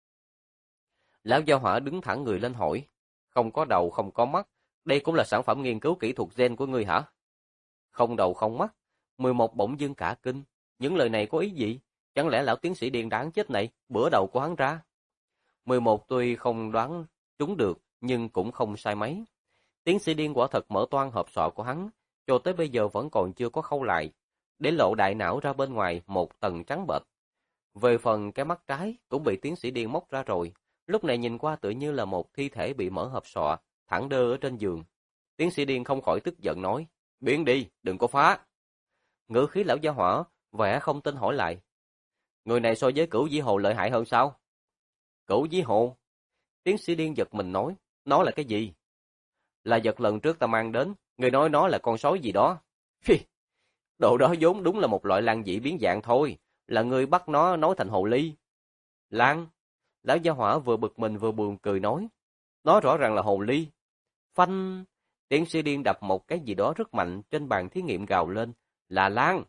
Lão gia hỏa đứng thẳng người lên hỏi, không có đầu không có mắt, đây cũng là sản phẩm nghiên cứu kỹ thuật gen của ngươi hả? Không đầu không mắt, 11 bỗng dưng cả kinh, những lời này có ý gì? Chẳng lẽ lão tiến sĩ Điên đáng chết này, bữa đầu của hắn ra? 11 tuy không đoán trúng được, nhưng cũng không sai mấy. Tiến sĩ Điên quả thật mở toang hộp sọ của hắn, cho tới bây giờ vẫn còn chưa có khâu lại, để lộ đại não ra bên ngoài một tầng trắng bệch. Về phần cái mắt trái cũng bị tiến sĩ Điên móc ra rồi, lúc này nhìn qua tựa như là một thi thể bị mở hộp sọ, thẳng đơ ở trên giường. Tiến sĩ Điên không khỏi tức giận nói, biến đi, đừng có phá. Ngữ khí lão gia hỏa, vẻ không tin hỏi lại, người này so với Cửu Vĩ Hồ lợi hại hơn sao? Cửu Vĩ Hồ? Tiến sĩ Điên giật mình nói, nó là cái gì? Là vật lần trước ta mang đến, người nói nó là con sói gì đó. Phi, đồ đó vốn đúng là một loại lang dị biến dạng thôi, là người bắt nó nói thành hồ ly. Lang? Lão gia hỏa vừa bực mình vừa buồn cười nói, nó rõ ràng là hồ ly. Phanh! Tiến sĩ Điên đập một cái gì đó rất mạnh trên bàn thí nghiệm gào lên, là lang.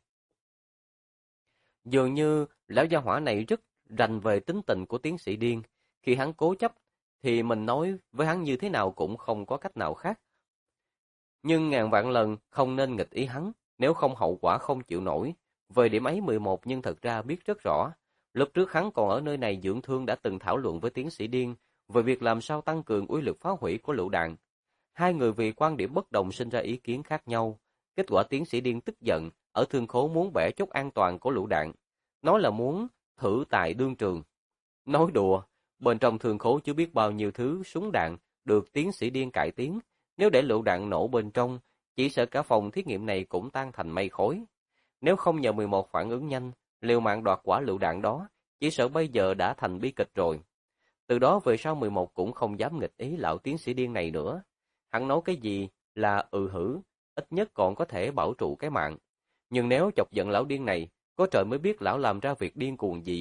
Dường như lão gia hỏa này rất rành về tính tình của tiến sĩ Điên, khi hắn cố chấp thì mình nói với hắn như thế nào cũng không có cách nào khác. Nhưng ngàn vạn lần không nên nghịch ý hắn, nếu không hậu quả không chịu nổi. Về điểm ấy 11 nhưng thật ra biết rất rõ. Lúc trước hắn còn ở nơi này dưỡng thương đã từng thảo luận với tiến sĩ Điên về việc làm sao tăng cường uy lực phá hủy của lựu đạn. Hai người vì quan điểm bất đồng sinh ra ý kiến khác nhau. Kết quả tiến sĩ Điên tức giận, ở thương khố muốn bẻ chốt an toàn của lựu đạn. Nói là muốn thử tại đương trường. Nói đùa, bên trong thương khố chưa biết bao nhiêu thứ súng đạn được tiến sĩ Điên cải tiến. Nếu để lựu đạn nổ bên trong, chỉ sợ cả phòng thí nghiệm này cũng tan thành mây khói. Nếu không nhờ 11 phản ứng nhanh, liều mạng đoạt quả lựu đạn đó, chỉ sợ bây giờ đã thành bi kịch rồi. Từ đó về sau 11 cũng không dám nghịch ý lão tiến sĩ Điên này nữa. Hắn nói cái gì là hử, ít nhất còn có thể bảo trụ cái mạng. Nhưng nếu chọc giận lão điên này, có trời mới biết lão làm ra việc điên cuồng gì.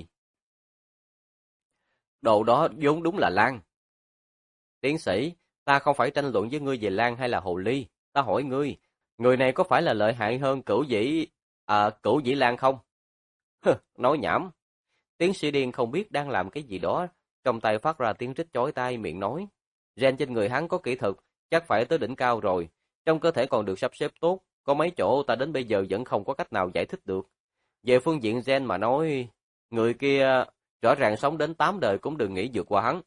Đồ đó vốn đúng là Lan. Tiến sĩ, ta không phải tranh luận với ngươi về Lan hay là hồ ly, ta hỏi ngươi, người này có phải là lợi hại hơn Cửu Vĩ Lan không? Nói nhảm. Tiến sĩ Điên không biết đang làm cái gì đó, trong tay phát ra tiếng rít chói tai miệng nói. Gen trên người hắn có kỹ thuật, chắc phải tới đỉnh cao rồi, trong cơ thể còn được sắp xếp tốt, có mấy chỗ ta đến bây giờ vẫn không có cách nào giải thích được. Về phương diện gen mà nói, người kia rõ ràng sống đến 8 đời cũng đừng nghĩ vượt qua hắn.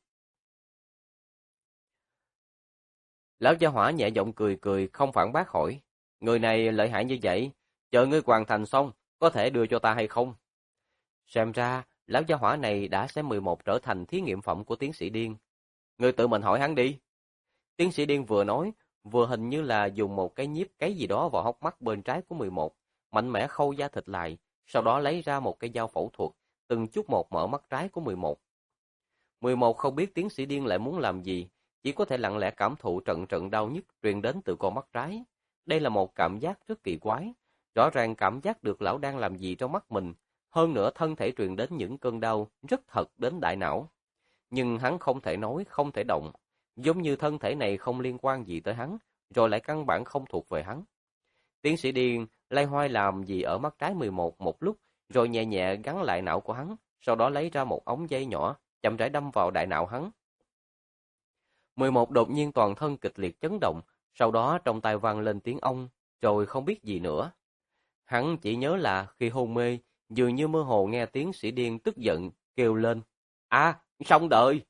Lão gia hỏa nhẹ giọng cười cười không phản bác hỏi, người này lợi hại như vậy, chờ ngươi hoàn thành xong, có thể đưa cho ta hay không? Xem ra, lão gia hỏa này đã xem 11 trở thành thí nghiệm phẩm của tiến sĩ Điên. Ngươi tự mình hỏi hắn đi. Tiến sĩ Điên vừa nói, vừa hình như là dùng một cái nhíp cái gì đó vào hốc mắt bên trái của 11, mạnh mẽ khâu da thịt lại, sau đó lấy ra một cái dao phẫu thuật, từng chút một mở mắt trái của 11. 11 không biết tiến sĩ Điên lại muốn làm gì, chỉ có thể lặng lẽ cảm thụ trận trận đau nhức truyền đến từ con mắt trái. Đây là một cảm giác rất kỳ quái, rõ ràng cảm giác được lão đang làm gì trong mắt mình, hơn nữa thân thể truyền đến những cơn đau rất thật đến đại não. Nhưng hắn không thể nói, không thể động, giống như thân thể này không liên quan gì tới hắn, rồi lại căn bản không thuộc về hắn. Tiến sĩ Điên loay hoay làm gì ở mắt trái 11 một lúc, rồi nhẹ nhẹ gắn lại não của hắn, sau đó lấy ra một ống dây nhỏ, chậm rãi đâm vào đại não hắn. 11 đột nhiên toàn thân kịch liệt chấn động, sau đó trong tai vang lên tiếng ông, rồi không biết gì nữa. Hắn chỉ nhớ là khi hôn mê, dường như mơ hồ nghe tiến sĩ điên tức giận, kêu lên, xong đời!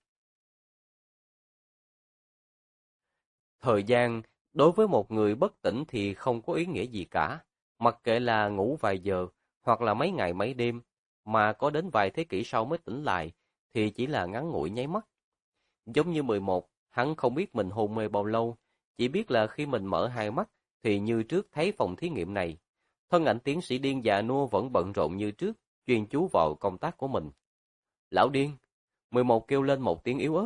Thời gian, đối với một người bất tỉnh thì không có ý nghĩa gì cả, mặc kệ là ngủ vài giờ, hoặc là mấy ngày mấy đêm, mà có đến vài thế kỷ sau mới tỉnh lại, thì chỉ là ngắn ngủi nháy mắt. Giống như 11, hắn không biết mình hôn mê bao lâu, chỉ biết là khi mình mở hai mắt, thì như trước thấy phòng thí nghiệm này. Thân ảnh tiến sĩ điên già nua vẫn bận rộn như trước, chuyên chú vào công tác của mình. Lão điên! 11 kêu lên một tiếng yếu ớt.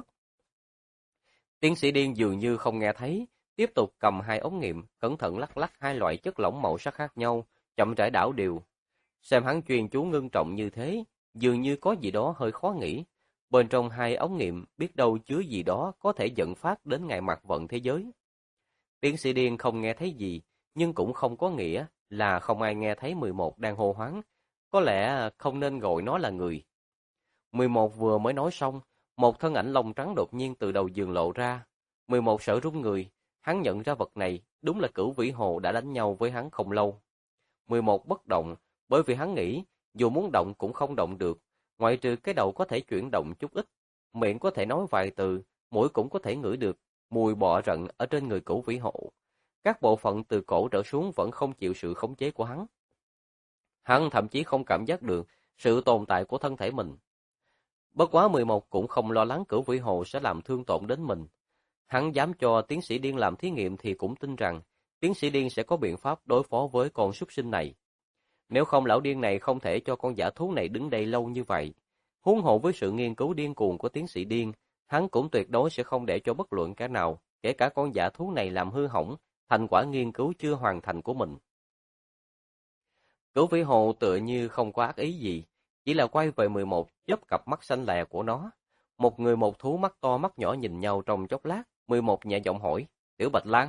Tiến sĩ điên dường như không nghe thấy, tiếp tục cầm hai ống nghiệm, cẩn thận lắc lắc hai loại chất lỏng màu sắc khác nhau, chậm rãi đảo đều. Xem hắn chuyên chú ngưng trọng như thế, dường như có gì đó hơi khó nghĩ. Bên trong hai ống nghiệm biết đâu chứa gì đó có thể dẫn phát đến ngày mặt vận thế giới. Tiến sĩ điên không nghe thấy gì, nhưng cũng không có nghĩa là không ai nghe thấy 11 đang hô hoáng. Có lẽ không nên gọi nó là người. 11 vừa mới nói xong, một thân ảnh lông trắng đột nhiên từ đầu giường lộ ra. 11 sợ run người, hắn nhận ra vật này đúng là Cửu Vĩ Hồ đã đánh nhau với hắn không lâu. 11 bất động, bởi vì hắn nghĩ dù muốn động cũng không động được, ngoại trừ cái đầu có thể chuyển động chút ít, miệng có thể nói vài từ, mũi cũng có thể ngửi được mùi bọ rận ở trên người Cửu Vĩ Hộ. Các bộ phận từ cổ trở xuống vẫn không chịu sự khống chế của hắn. Hắn thậm chí không cảm giác được sự tồn tại của thân thể mình. Bất quá 11 cũng không lo lắng Cửu Vĩ Hồ sẽ làm thương tổn đến mình. Hắn dám cho tiến sĩ điên làm thí nghiệm thì cũng tin rằng tiến sĩ điên sẽ có biện pháp đối phó với con súc sinh này. Nếu không lão điên này không thể cho con dã thú này đứng đây lâu như vậy. Huống hộ với sự nghiên cứu điên cuồng của tiến sĩ điên, hắn cũng tuyệt đối sẽ không để cho bất luận kẻ nào, kể cả con dã thú này làm hư hỏng thành quả nghiên cứu chưa hoàn thành của mình. Cửu Vĩ Hồ tựa như không có ác ý gì, chỉ là quay về 11 chớp cặp mắt xanh lè của nó. Một người một thú mắt to mắt nhỏ nhìn nhau trong chốc lát, 11 nhẹ giọng hỏi, Tiểu Bạch Lang.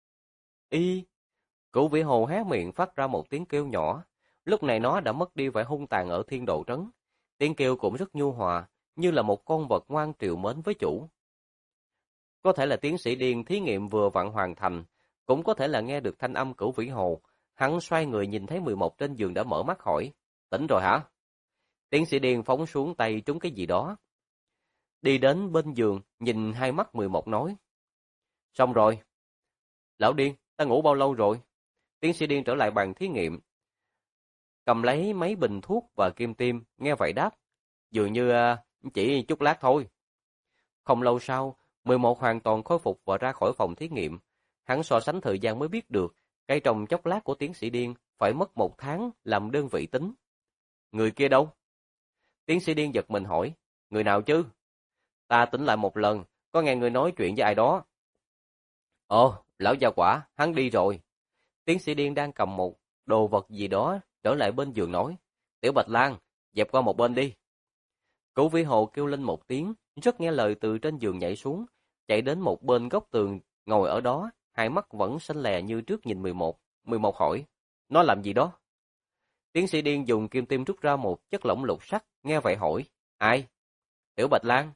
Y! Cửu Vĩ Hồ hé miệng phát ra một tiếng kêu nhỏ. Lúc này nó đã mất đi vẻ hung tàn ở Thiên Độ Trấn. Tiếng kêu cũng rất nhu hòa, như là một con vật ngoan trìu mến với chủ. Có thể là tiến sĩ điên thí nghiệm vừa vặn hoàn thành, cũng có thể là nghe được thanh âm Cửu Vĩ Hồ. Hắn xoay người nhìn thấy 11 trên giường đã mở mắt hỏi, tỉnh rồi hả? Tiến sĩ điên phóng xuống tay trúng cái gì đó. Đi đến bên giường, nhìn hai mắt 11 nói. Xong rồi. Lão điên, ta ngủ bao lâu rồi? Tiến sĩ điên trở lại bàn thí nghiệm. Cầm lấy mấy bình thuốc và kim tiêm, nghe vậy đáp. Dường như chỉ chút lát thôi. Không lâu sau, 11 hoàn toàn khôi phục và ra khỏi phòng thí nghiệm. Hắn so sánh thời gian mới biết được, cái trong chốc lát của tiến sĩ điên phải mất 1 tháng làm đơn vị tính. Người kia đâu? Tiến sĩ điên giật mình hỏi. Người nào chứ? Ta tỉnh lại một lần, có nghe người nói chuyện với ai đó. Ồ, lão gia quả, hắn đi rồi. Tiến sĩ điên đang cầm một đồ vật gì đó, trở lại bên giường nói. Tiểu Bạch Lang, dẹp qua một bên đi. Cửu Vĩ Hồ kêu lên một tiếng, rất nghe lời từ trên giường nhảy xuống, chạy đến một bên góc tường, ngồi ở đó, hai mắt vẫn xanh lè như trước nhìn 11. 11 hỏi, nó làm gì đó? Tiến sĩ điên dùng kim tiêm rút ra một chất lỏng lục sắc, nghe vậy hỏi, ai? Tiểu Bạch Lang.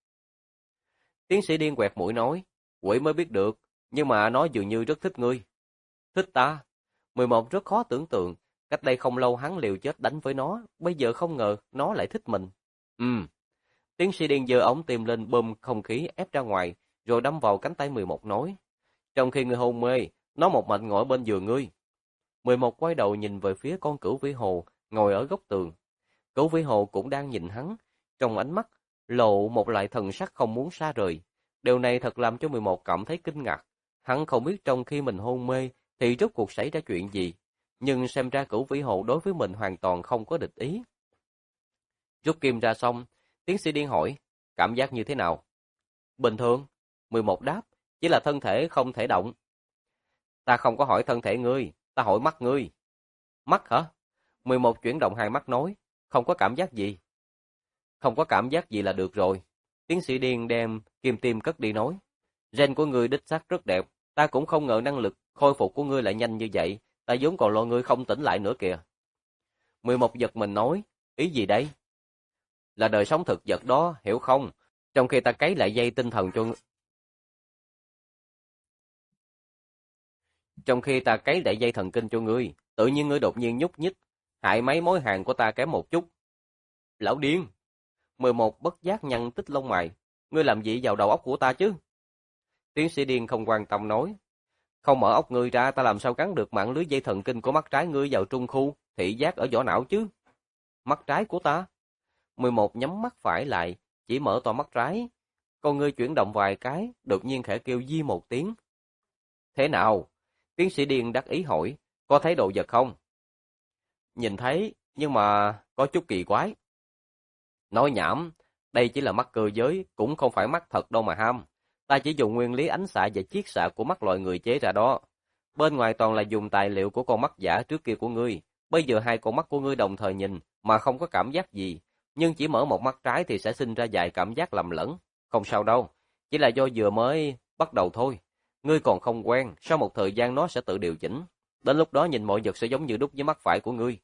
Tiến sĩ điên quẹt mũi nói, quỷ mới biết được, nhưng mà nó dường như rất thích ngươi. Thích ta? 11 rất khó tưởng tượng, cách đây không lâu hắn liều chết đánh với nó, bây giờ không ngờ nó lại thích mình. Tiến sĩ điên giơ ống tiêm lên bơm không khí ép ra ngoài, rồi đâm vào cánh tay 11 nói. Trong khi ngươi hôn mê, nó một mạch ngồi bên giường ngươi. 11 quay đầu nhìn về phía con Cửu Vĩ Hồ, ngồi ở góc tường. Cửu Vĩ Hồ cũng đang nhìn hắn, trong ánh mắt lộ một loại thần sắc không muốn xa rời. Điều này thật làm cho 11 cảm thấy kinh ngạc. Hắn không biết trong khi mình hôn mê thì rốt cuộc xảy ra chuyện gì, nhưng xem ra Cửu Vĩ Hồ đối với mình hoàn toàn không có địch ý. Rút kim ra xong, tiến sĩ điên hỏi, cảm giác như thế nào? Bình thường, 11 đáp, chỉ là thân thể không thể động. Ta không có hỏi thân thể ngươi, ta hỏi mắt ngươi. Mắt hả? 11 chuyển động hai mắt nói, không có cảm giác gì. Không có cảm giác gì là được rồi. Tiến sĩ điên đem kim tiêm cất đi nói, gen của ngươi đích xác rất đẹp, ta cũng không ngờ năng lực khôi phục của ngươi lại nhanh như vậy, ta vốn còn lo ngươi không tỉnh lại nữa kìa. 11 giật mình nói, ý gì đây? Là đời sống thực vật đó, hiểu không? Trong khi ta cấy lại dây tinh thần cho Trong khi ta cấy lại dây thần kinh cho ngươi, tự nhiên ngươi đột nhiên nhúc nhích, hại mấy mối hàng của ta kém một chút. Lão điên! 11 bất giác nhăn tích lông mày, ngươi làm gì vào đầu óc của ta chứ? Tiến sĩ điên không quan tâm nói, không mở óc ngươi ra ta làm sao gắn được mạng lưới dây thần kinh của mắt trái ngươi vào trung khu, thị giác ở vỏ não chứ? Mắt trái của ta? 11 nhắm mắt phải lại, chỉ mở to mắt trái. Con ngươi chuyển động vài cái, đột nhiên khẽ kêu di một tiếng. Thế nào? Tiến sĩ điên đắc ý hỏi, có thấy đồ vật không? Nhìn thấy, nhưng mà có chút kỳ quái. Nói nhảm, đây chỉ là mắt cơ giới, cũng không phải mắt thật đâu mà ham. Ta chỉ dùng nguyên lý ánh xạ và chiết xạ của mắt loài người chế ra đó. Bên ngoài toàn là dùng tài liệu của con mắt giả trước kia của ngươi. Bây giờ hai con mắt của ngươi đồng thời nhìn mà không có cảm giác gì. Nhưng chỉ mở một mắt trái thì sẽ sinh ra vài cảm giác lầm lẫn. Không sao đâu, chỉ là do vừa mới bắt đầu thôi. Ngươi còn không quen, sau một thời gian nó sẽ tự điều chỉnh. Đến lúc đó nhìn mọi vật sẽ giống như đúc với mắt phải của ngươi.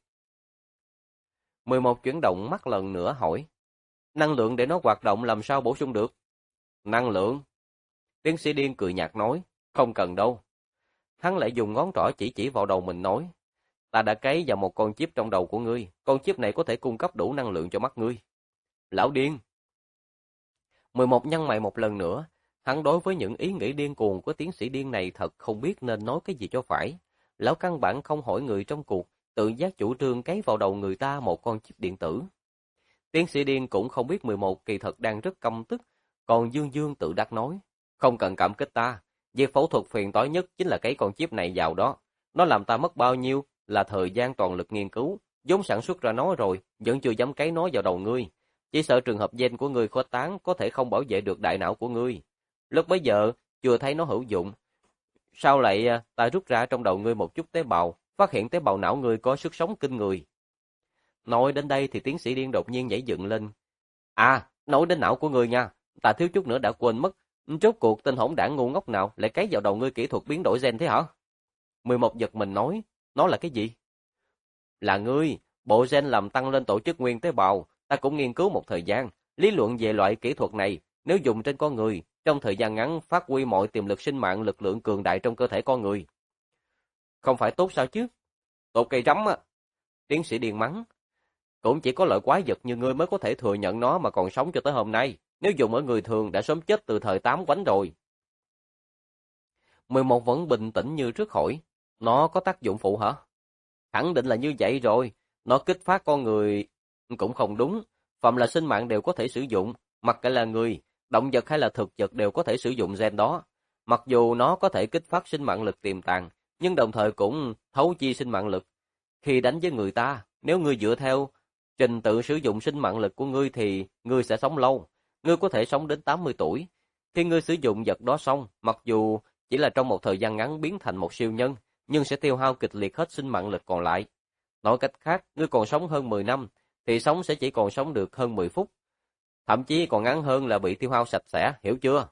11 chuyển động mắt lần nữa hỏi. Năng lượng để nó hoạt động làm sao bổ sung được? Năng lượng? Tiến sĩ điên cười nhạt nói. Không cần đâu. Hắn lại dùng ngón trỏ chỉ vào đầu mình nói. Ta đã cấy vào một con chip trong đầu của ngươi. Con chip này có thể cung cấp đủ năng lượng cho mắt ngươi. Lão điên! 11 nhăn mày một lần nữa. Hắn đối với những ý nghĩ điên cuồng của tiến sĩ điên này thật không biết nên nói cái gì cho phải. Lão căn bản không hỏi người trong cuộc, tự giác chủ trương cấy vào đầu người ta một con chip điện tử. Tiến sĩ điên cũng không biết 11 kỳ thật đang rất căm tức, còn Dương Dương tự đắc nói, không cần cảm kích ta, việc phẫu thuật phiền toái nhất chính là cấy con chip này vào đó. Nó làm ta mất bao nhiêu là thời gian toàn lực nghiên cứu, vốn sản xuất ra nó rồi, vẫn chưa dám cấy nó vào đầu ngươi. Chỉ sợ trường hợp gen của ngươi khuếch tán có thể không bảo vệ được đại não của ngươi. Lúc bấy giờ, chưa thấy nó hữu dụng. Sao lại ta rút ra trong đầu ngươi một chút tế bào, phát hiện tế bào não ngươi có sức sống kinh người. Nói đến đây thì tiến sĩ điên đột nhiên nhảy dựng lên. À, nói đến não của ngươi nha, ta thiếu chút nữa đã quên mất. Rốt cuộc tên hỗn đản ngu ngốc nào lại cấy vào đầu ngươi kỹ thuật biến đổi gen thế hả? 11 giật mình nói, nó là cái gì? Là ngươi, bộ gen làm tăng lên tổ chức nguyên tế bào, ta cũng nghiên cứu một thời gian, lý luận về loại kỹ thuật này, nếu dùng trên con người, trong thời gian ngắn phát huy mọi tiềm lực sinh mạng lực lượng cường đại trong cơ thể con người. Không phải tốt sao chứ? Tốt cây rắm á. Tiến sĩ điên mắng. Cũng chỉ có loại quái vật như ngươi mới có thể thừa nhận nó mà còn sống cho tới hôm nay. Nếu dùng ở người thường đã sớm chết từ thời 8 quánh rồi. 11 vẫn bình tĩnh như trước hỏi. Nó có tác dụng phụ hả? Khẳng định là như vậy rồi. Nó kích phát con người cũng không đúng. Phạm là sinh mạng đều có thể sử dụng. Mặc kệ là người, động vật hay là thực vật đều có thể sử dụng gen đó. Mặc dù nó có thể kích phát sinh mạng lực tiềm tàng, nhưng đồng thời cũng thấu chi sinh mạng lực. Khi đánh với người ta, nếu ngươi dựa theo trình tự sử dụng sinh mạng lực của ngươi thì ngươi sẽ sống lâu. Ngươi có thể sống đến 80 tuổi. Khi ngươi sử dụng vật đó xong, mặc dù chỉ là trong một thời gian ngắn biến thành một siêu nhân, nhưng sẽ tiêu hao kịch liệt hết sinh mạng lực còn lại. Nói cách khác, ngươi còn sống hơn 10 năm, thì sống sẽ chỉ còn sống được hơn 10 phút. Thậm chí còn ngắn hơn là bị tiêu hao sạch sẽ, hiểu chưa?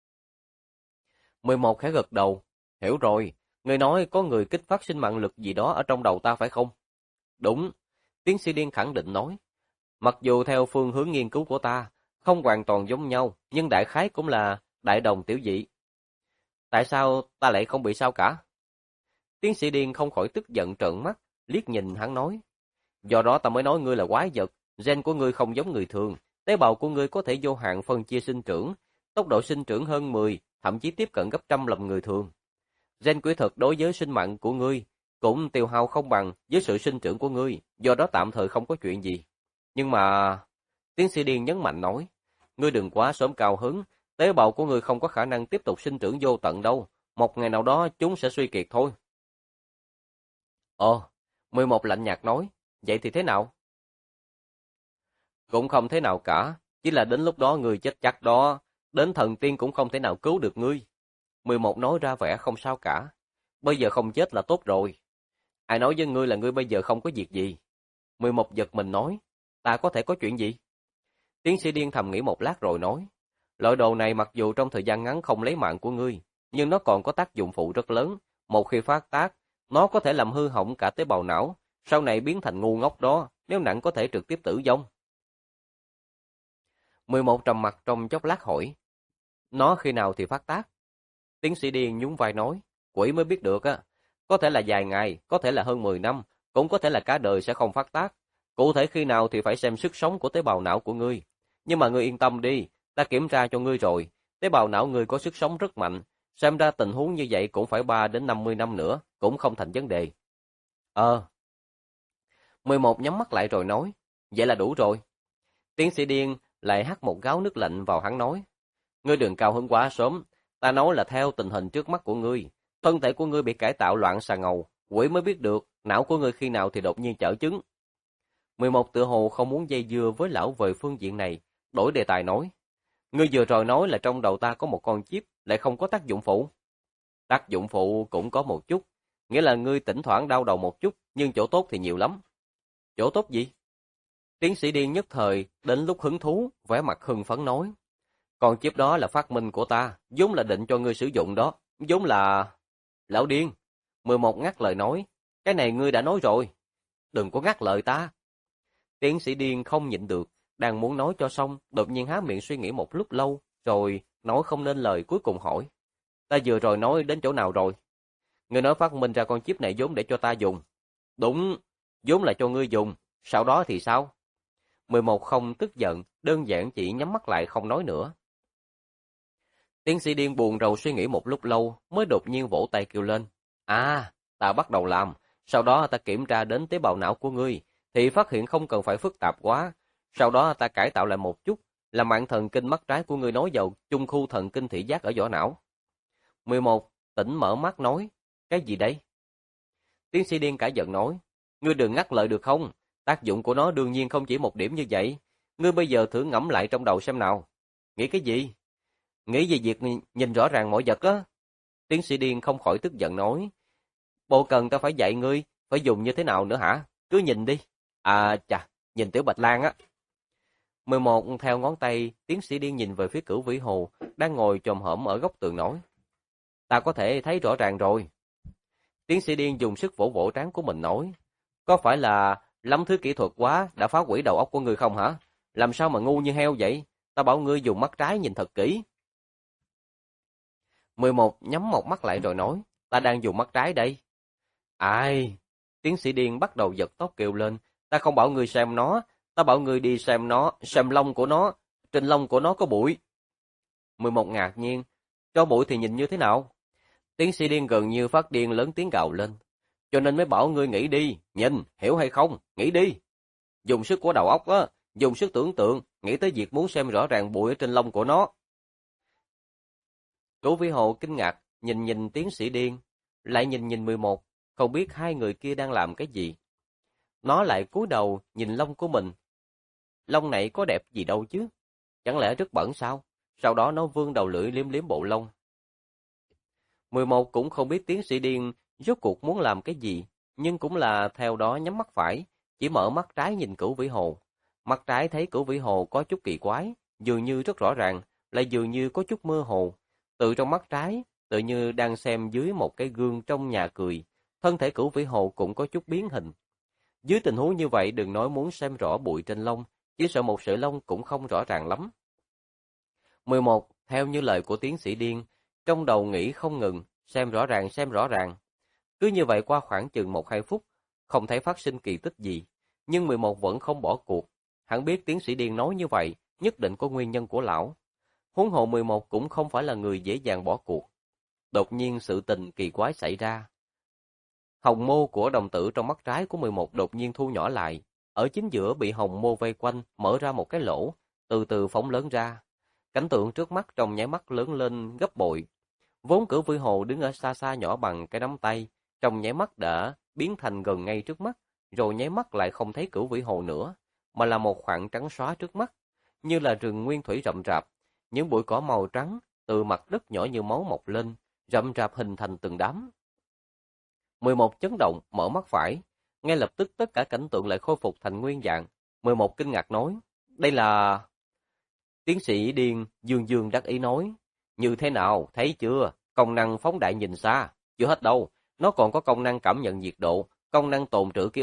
11 khẽ gật đầu. Hiểu rồi, ngươi nói có người kích phát sinh mạng lực gì đó ở trong đầu ta phải không? Đúng, tiến sĩ điên khẳng định nói. Mặc dù theo phương hướng nghiên cứu của ta, không hoàn toàn giống nhau, nhưng đại khái cũng là đại đồng tiểu dị. Tại sao ta lại không bị sao cả? Tiến sĩ điên không khỏi tức giận trợn mắt, liếc nhìn hắn nói. Do đó ta mới nói ngươi là quái vật, gen của ngươi không giống người thường, tế bào của ngươi có thể vô hạn phân chia sinh trưởng, tốc độ sinh trưởng hơn 10, thậm chí tiếp cận gấp trăm lần người thường. Gen kỹ thuật đối với sinh mạng của ngươi cũng tiêu hao không bằng với sự sinh trưởng của ngươi, do đó tạm thời không có chuyện gì. Nhưng mà... Tiến sĩ điên nhấn mạnh nói, ngươi đừng quá sớm cao hứng, tế bào của ngươi không có khả năng tiếp tục sinh trưởng vô tận đâu, một ngày nào đó chúng sẽ suy kiệt thôi. 11 lạnh nhạt nói, vậy thì thế nào? Cũng không thế nào cả, chỉ là đến lúc đó ngươi chết chắc đó, đến thần tiên cũng không thể nào cứu được ngươi. 11 nói ra vẻ không sao cả, bây giờ không chết là tốt rồi. Ai nói với ngươi là ngươi bây giờ không có việc gì? 11 giật mình nói, ta có thể có chuyện gì? Tiến sĩ điên thầm nghĩ một lát rồi nói, loại đồ này mặc dù trong thời gian ngắn không lấy mạng của ngươi, nhưng nó còn có tác dụng phụ rất lớn. Một khi phát tác, nó có thể làm hư hỏng cả tế bào não, sau này biến thành ngu ngốc đó, nếu nặng có thể trực tiếp tử vong. 11 trầm mặt trong chốc lát hỏi, nó khi nào thì phát tác? Tiến sĩ Điên nhún vai nói, quỷ mới biết được á, có thể là vài ngày, có thể là hơn 10 năm, cũng có thể là cả đời sẽ không phát tác. Cụ thể khi nào thì phải xem sức sống của tế bào não của ngươi. Nhưng mà ngươi yên tâm đi, ta kiểm tra cho ngươi rồi, tế bào não ngươi có sức sống rất mạnh, xem ra tình huống như vậy cũng phải 3 đến 50 năm nữa, cũng không thành vấn đề. 11 nhắm mắt lại rồi nói, vậy là đủ rồi. Tiến sĩ Điên lại hắt một gáo nước lạnh vào hắn nói, ngươi đừng cao hứng quá sớm, ta nói là theo tình hình trước mắt của ngươi, thân thể của ngươi bị cải tạo loạn xà ngầu, quỷ mới biết được, não của ngươi khi nào thì đột nhiên chở chứng. 11 tự hồ không muốn dây dưa với lão về phương diện này, đổi đề tài nói, ngươi vừa rồi nói là trong đầu ta có một con chip, lại không có tác dụng phụ. Tác dụng phụ cũng có một chút, nghĩa là ngươi thỉnh thoảng đau đầu một chút, nhưng chỗ tốt thì nhiều lắm. Chỗ tốt gì? Tiến sĩ Điên nhất thời, đến lúc hứng thú, vẻ mặt hưng phấn nói. Con chip đó là phát minh của ta, vốn là định cho ngươi sử dụng đó, vốn là... Lão Điên, 11 ngắt lời nói, cái này ngươi đã nói rồi, đừng có ngắt lời ta. Tiến sĩ Điên không nhịn được, đang muốn nói cho xong, đột nhiên há miệng suy nghĩ một lúc lâu, rồi nói không nên lời cuối cùng hỏi. Ta vừa rồi nói đến chỗ nào rồi? Ngươi nói phát minh ra con chip này vốn để cho ta dùng. Đúng, vốn là cho ngươi dùng, sau đó thì sao? 11 không tức giận, đơn giản chỉ nhắm mắt lại không nói nữa. Tiến sĩ Điên buồn rầu suy nghĩ một lúc lâu, mới đột nhiên vỗ tay kêu lên. À, ta bắt đầu làm, sau đó ta kiểm tra đến tế bào não của ngươi, thì phát hiện không cần phải phức tạp quá. Sau đó ta cải tạo lại một chút, là mạng thần kinh mắt trái của ngươi nối vào trung khu thần kinh thị giác ở vỏ não. 11 tỉnh mở mắt nói, cái gì đấy? Tiến sĩ Điên cả giận nói, ngươi đừng ngắt lời được không? Tác dụng của nó đương nhiên không chỉ một điểm như vậy. Ngươi bây giờ thử ngẫm lại trong đầu xem nào. Nghĩ cái gì? Nghĩ về việc nhìn rõ ràng mọi vật á. Tiến sĩ Điên không khỏi tức giận nói, bộ cần ta phải dạy ngươi, phải dùng như thế nào nữa hả? Cứ nhìn đi. À chà, nhìn Tiểu Bạch Lan á. 11 theo ngón tay, tiến sĩ Điên nhìn về phía Cửu Vĩ Hồ, đang ngồi chồm hổm ở góc tường nói. Ta có thể thấy rõ ràng rồi. Tiến sĩ Điên dùng sức vỗ vỗ trán của mình nói, có phải là lắm thứ kỹ thuật quá đã phá hủy đầu óc của ngươi không hả? Làm sao mà ngu như heo vậy? Ta bảo ngươi dùng mắt trái nhìn thật kỹ. 11 nhắm một mắt lại rồi nói, ta đang dùng mắt trái đây. Ai? Tiến sĩ Điên bắt đầu giật tóc kêu lên, ta không bảo ngươi xem nó, ta bảo ngươi đi xem nó, xem lông của nó, trên lông của nó có bụi. 11 ngạc nhiên, cho bụi thì nhìn như thế nào? Tiến sĩ Điên gần như phát điên lớn tiếng gào lên, cho nên mới bảo ngươi nghĩ đi, nhìn, hiểu hay không, nghĩ đi. Dùng sức của đầu óc á, dùng sức tưởng tượng, nghĩ tới việc muốn xem rõ ràng bụi ở trên lông của nó. Cửu Vĩ Hồ kinh ngạc, nhìn tiến sĩ Điên, lại nhìn 11, không biết hai người kia đang làm cái gì. Nó lại cúi đầu nhìn lông của mình. Lông này có đẹp gì đâu chứ, chẳng lẽ rất bẩn sao? Sau đó nó vươn đầu lưỡi liếm liếm bộ lông. 11 cũng không biết tiến sĩ Điên rốt cuộc muốn làm cái gì, nhưng cũng là theo đó nhắm mắt phải, chỉ mở mắt trái nhìn Cửu Vĩ Hồ. Mắt trái thấy Cửu Vĩ Hồ có chút kỳ quái, dường như rất rõ ràng, lại dường như có chút mơ hồ. Từ trong mắt trái, tự như đang xem dưới một cái gương trong nhà cười, thân thể Cửu Vĩ Hồ cũng có chút biến hình. Dưới tình huống như vậy đừng nói muốn xem rõ bụi trên lông, chỉ sợ một sợi lông cũng không rõ ràng lắm. 11. Theo như lời của tiến sĩ Điên, trong đầu nghĩ không ngừng, xem rõ ràng. Cứ như vậy qua khoảng chừng 1-2 phút, không thấy phát sinh kỳ tích gì, nhưng 11 vẫn không bỏ cuộc. Hắn biết tiến sĩ Điên nói như vậy, nhất định có nguyên nhân của lão. Huống hồ 11 cũng không phải là người dễ dàng bỏ cuộc. Đột nhiên sự tình kỳ quái xảy ra. Hồng mô của đồng tử trong mắt trái của 11 đột nhiên thu nhỏ lại, ở chính giữa bị hồng mô vây quanh, mở ra một cái lỗ, từ từ phóng lớn ra. Cảnh tượng trước mắt trong nháy mắt lớn lên gấp bội. Vốn Cửu Vĩ Hồ đứng ở xa xa nhỏ bằng cái nắm tay, trong nháy mắt đã biến thành gần ngay trước mắt, rồi nháy mắt lại không thấy Cửu Vĩ Hồ nữa, mà là một khoảng trắng xóa trước mắt, như là rừng nguyên thủy rậm rạp, những bụi cỏ màu trắng từ mặt đất nhỏ như máu mọc lên, rậm rạp hình thành từng đám. 11 chấn động, mở mắt phải, ngay lập tức tất cả cảnh tượng lại khôi phục thành nguyên dạng. 11 kinh ngạc nói, đây là... Tiến sĩ Điên dương dương đắc ý nói, như thế nào, thấy chưa, công năng phóng đại nhìn xa, chưa hết đâu, nó còn có công năng cảm nhận nhiệt độ, công năng tồn trữ ký ức,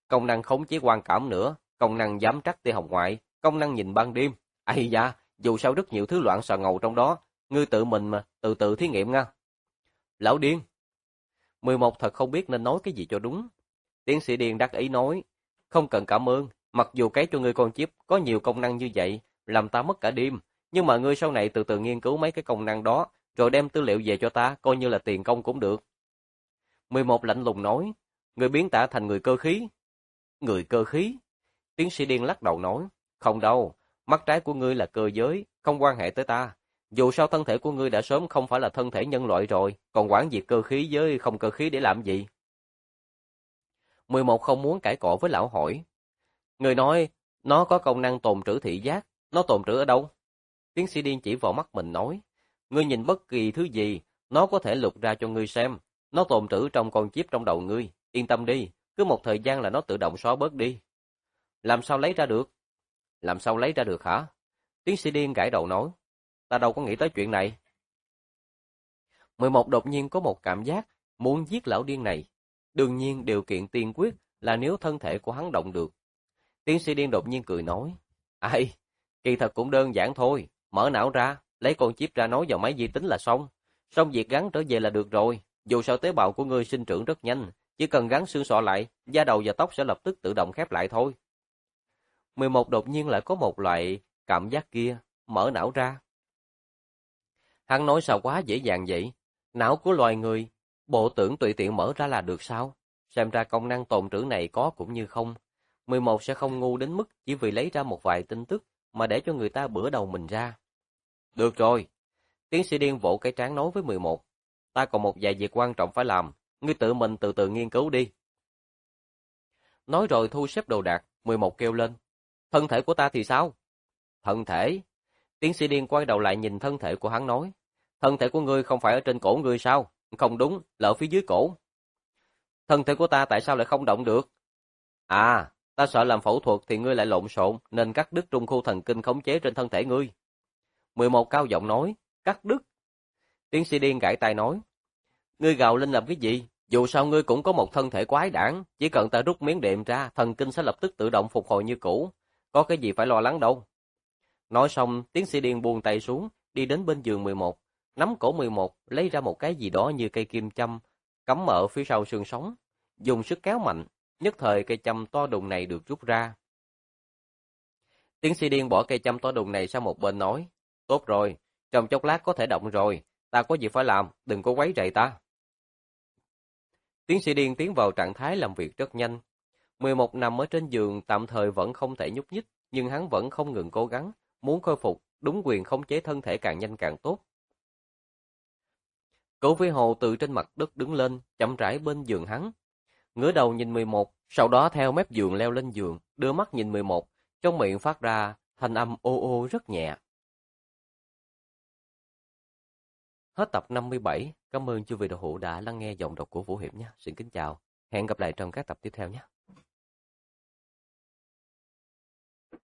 công năng khống chế quan cảm nữa, công năng giám trắc tia hồng ngoại, công năng nhìn ban đêm. Ây da, dù sao rất nhiều thứ loạn xà ngầu trong đó, ngươi tự mình mà, từ từ thí nghiệm nha. Lão điên. 11 thật không biết nên nói cái gì cho đúng. Tiến sĩ Điền đắc ý nói, không cần cảm ơn, mặc dù cái cho ngươi con chip có nhiều công năng như vậy, làm ta mất cả đêm, nhưng mà ngươi sau này từ từ nghiên cứu mấy cái công năng đó, rồi đem tư liệu về cho ta, coi như là tiền công cũng được. 11 lạnh lùng nói, ngươi biến ta thành người cơ khí. Người cơ khí? Tiến sĩ Điên lắc đầu nói, không đâu, mắt trái của ngươi là cơ giới, không quan hệ tới ta. Dù sao thân thể của ngươi đã sớm không phải là thân thể nhân loại rồi, còn quản việc cơ khí với không cơ khí để làm gì? 11 không muốn cãi cọ với lão hỏi. Người nói, nó có công năng tồn trữ thị giác, nó tồn trữ ở đâu? Tiến sĩ Điên chỉ vào mắt mình nói, ngươi nhìn bất kỳ thứ gì, nó có thể lục ra cho ngươi xem, nó tồn trữ trong con chip trong đầu ngươi, yên tâm đi, cứ một thời gian là nó tự động xóa bớt đi. Làm sao lấy ra được? Làm sao lấy ra được hả? Tiến sĩ Điên gãi đầu nói, ta đâu có nghĩ tới chuyện này. 11 đột nhiên có một cảm giác muốn giết lão điên này. Đương nhiên điều kiện tiên quyết là nếu thân thể của hắn động được. Tiến sĩ Điên đột nhiên cười nói, ai, kỳ thật cũng đơn giản thôi, mở não ra, lấy con chip ra nối vào máy vi tính là xong. Xong việc gắn trở về là được rồi, dù sao tế bào của ngươi sinh trưởng rất nhanh, chỉ cần gắn xương sọ lại, da đầu và tóc sẽ lập tức tự động khép lại thôi. 11 đột nhiên lại có một loại cảm giác kia, mở não ra. Hắn nói sao quá dễ dàng vậy? Não của loài người, bộ tưởng tùy tiện mở ra là được sao? Xem ra công năng tồn trữ này có cũng như không. 11 sẽ không ngu đến mức chỉ vì lấy ra một vài tin tức mà để cho người ta bữa đầu mình ra. Được rồi. Tiến sĩ Điên vỗ cái trán nói với 11. Ta còn một vài việc quan trọng phải làm. Ngươi tự mình từ từ nghiên cứu đi. Nói rồi thu xếp đồ đạc, 11 kêu lên. Thân thể của ta thì sao? Thân thể? Tiến sĩ Điên quay đầu lại nhìn thân thể của hắn nói. Thân thể của ngươi không phải ở trên cổ ngươi sao? Không đúng, là ở phía dưới cổ. Thân thể của ta tại sao lại không động được? À, ta sợ làm phẫu thuật thì ngươi lại lộn xộn, nên cắt đứt trung khu thần kinh khống chế trên thân thể ngươi. 11 cao giọng nói, cắt đứt. Tiến sĩ Điên gãi tay nói, ngươi gào lên làm cái gì? Dù sao ngươi cũng có một thân thể quái đản, chỉ cần ta rút miếng đệm ra, thần kinh sẽ lập tức tự động phục hồi như cũ. Có cái gì phải lo lắng đâu. Nói xong, tiến sĩ Điên buông tay xuống, đi đến bên giường 11, nắm cổ 11, lấy ra một cái gì đó như cây kim châm, cắm ở phía sau xương sống, dùng sức kéo mạnh, nhất thời cây châm to đùng này được rút ra. Tiến sĩ Điên bỏ cây châm to đùng này sang một bên nói, tốt rồi, trong chốc lát có thể động rồi, ta có việc phải làm, đừng có quấy rầy ta. Tiến sĩ Điên tiến vào trạng thái làm việc rất nhanh. 11 nằm ở trên giường tạm thời vẫn không thể nhúc nhích, nhưng hắn vẫn không ngừng cố gắng, muốn khôi phục, đúng quyền khống chế thân thể càng nhanh càng tốt. Cố Vĩ Hồ từ trên mặt đất đứng lên, chậm rãi bên giường hắn. Ngửa đầu nhìn 11, sau đó theo mép giường leo lên giường, đưa mắt nhìn 11, trong miệng phát ra thanh âm ô ô rất nhẹ. Hết tập 57, cảm ơn chư vị đạo hữu đã lắng nghe giọng đọc của Vũ Hiệp nhé. Xin kính chào, hẹn gặp lại trong các tập tiếp theo nhé.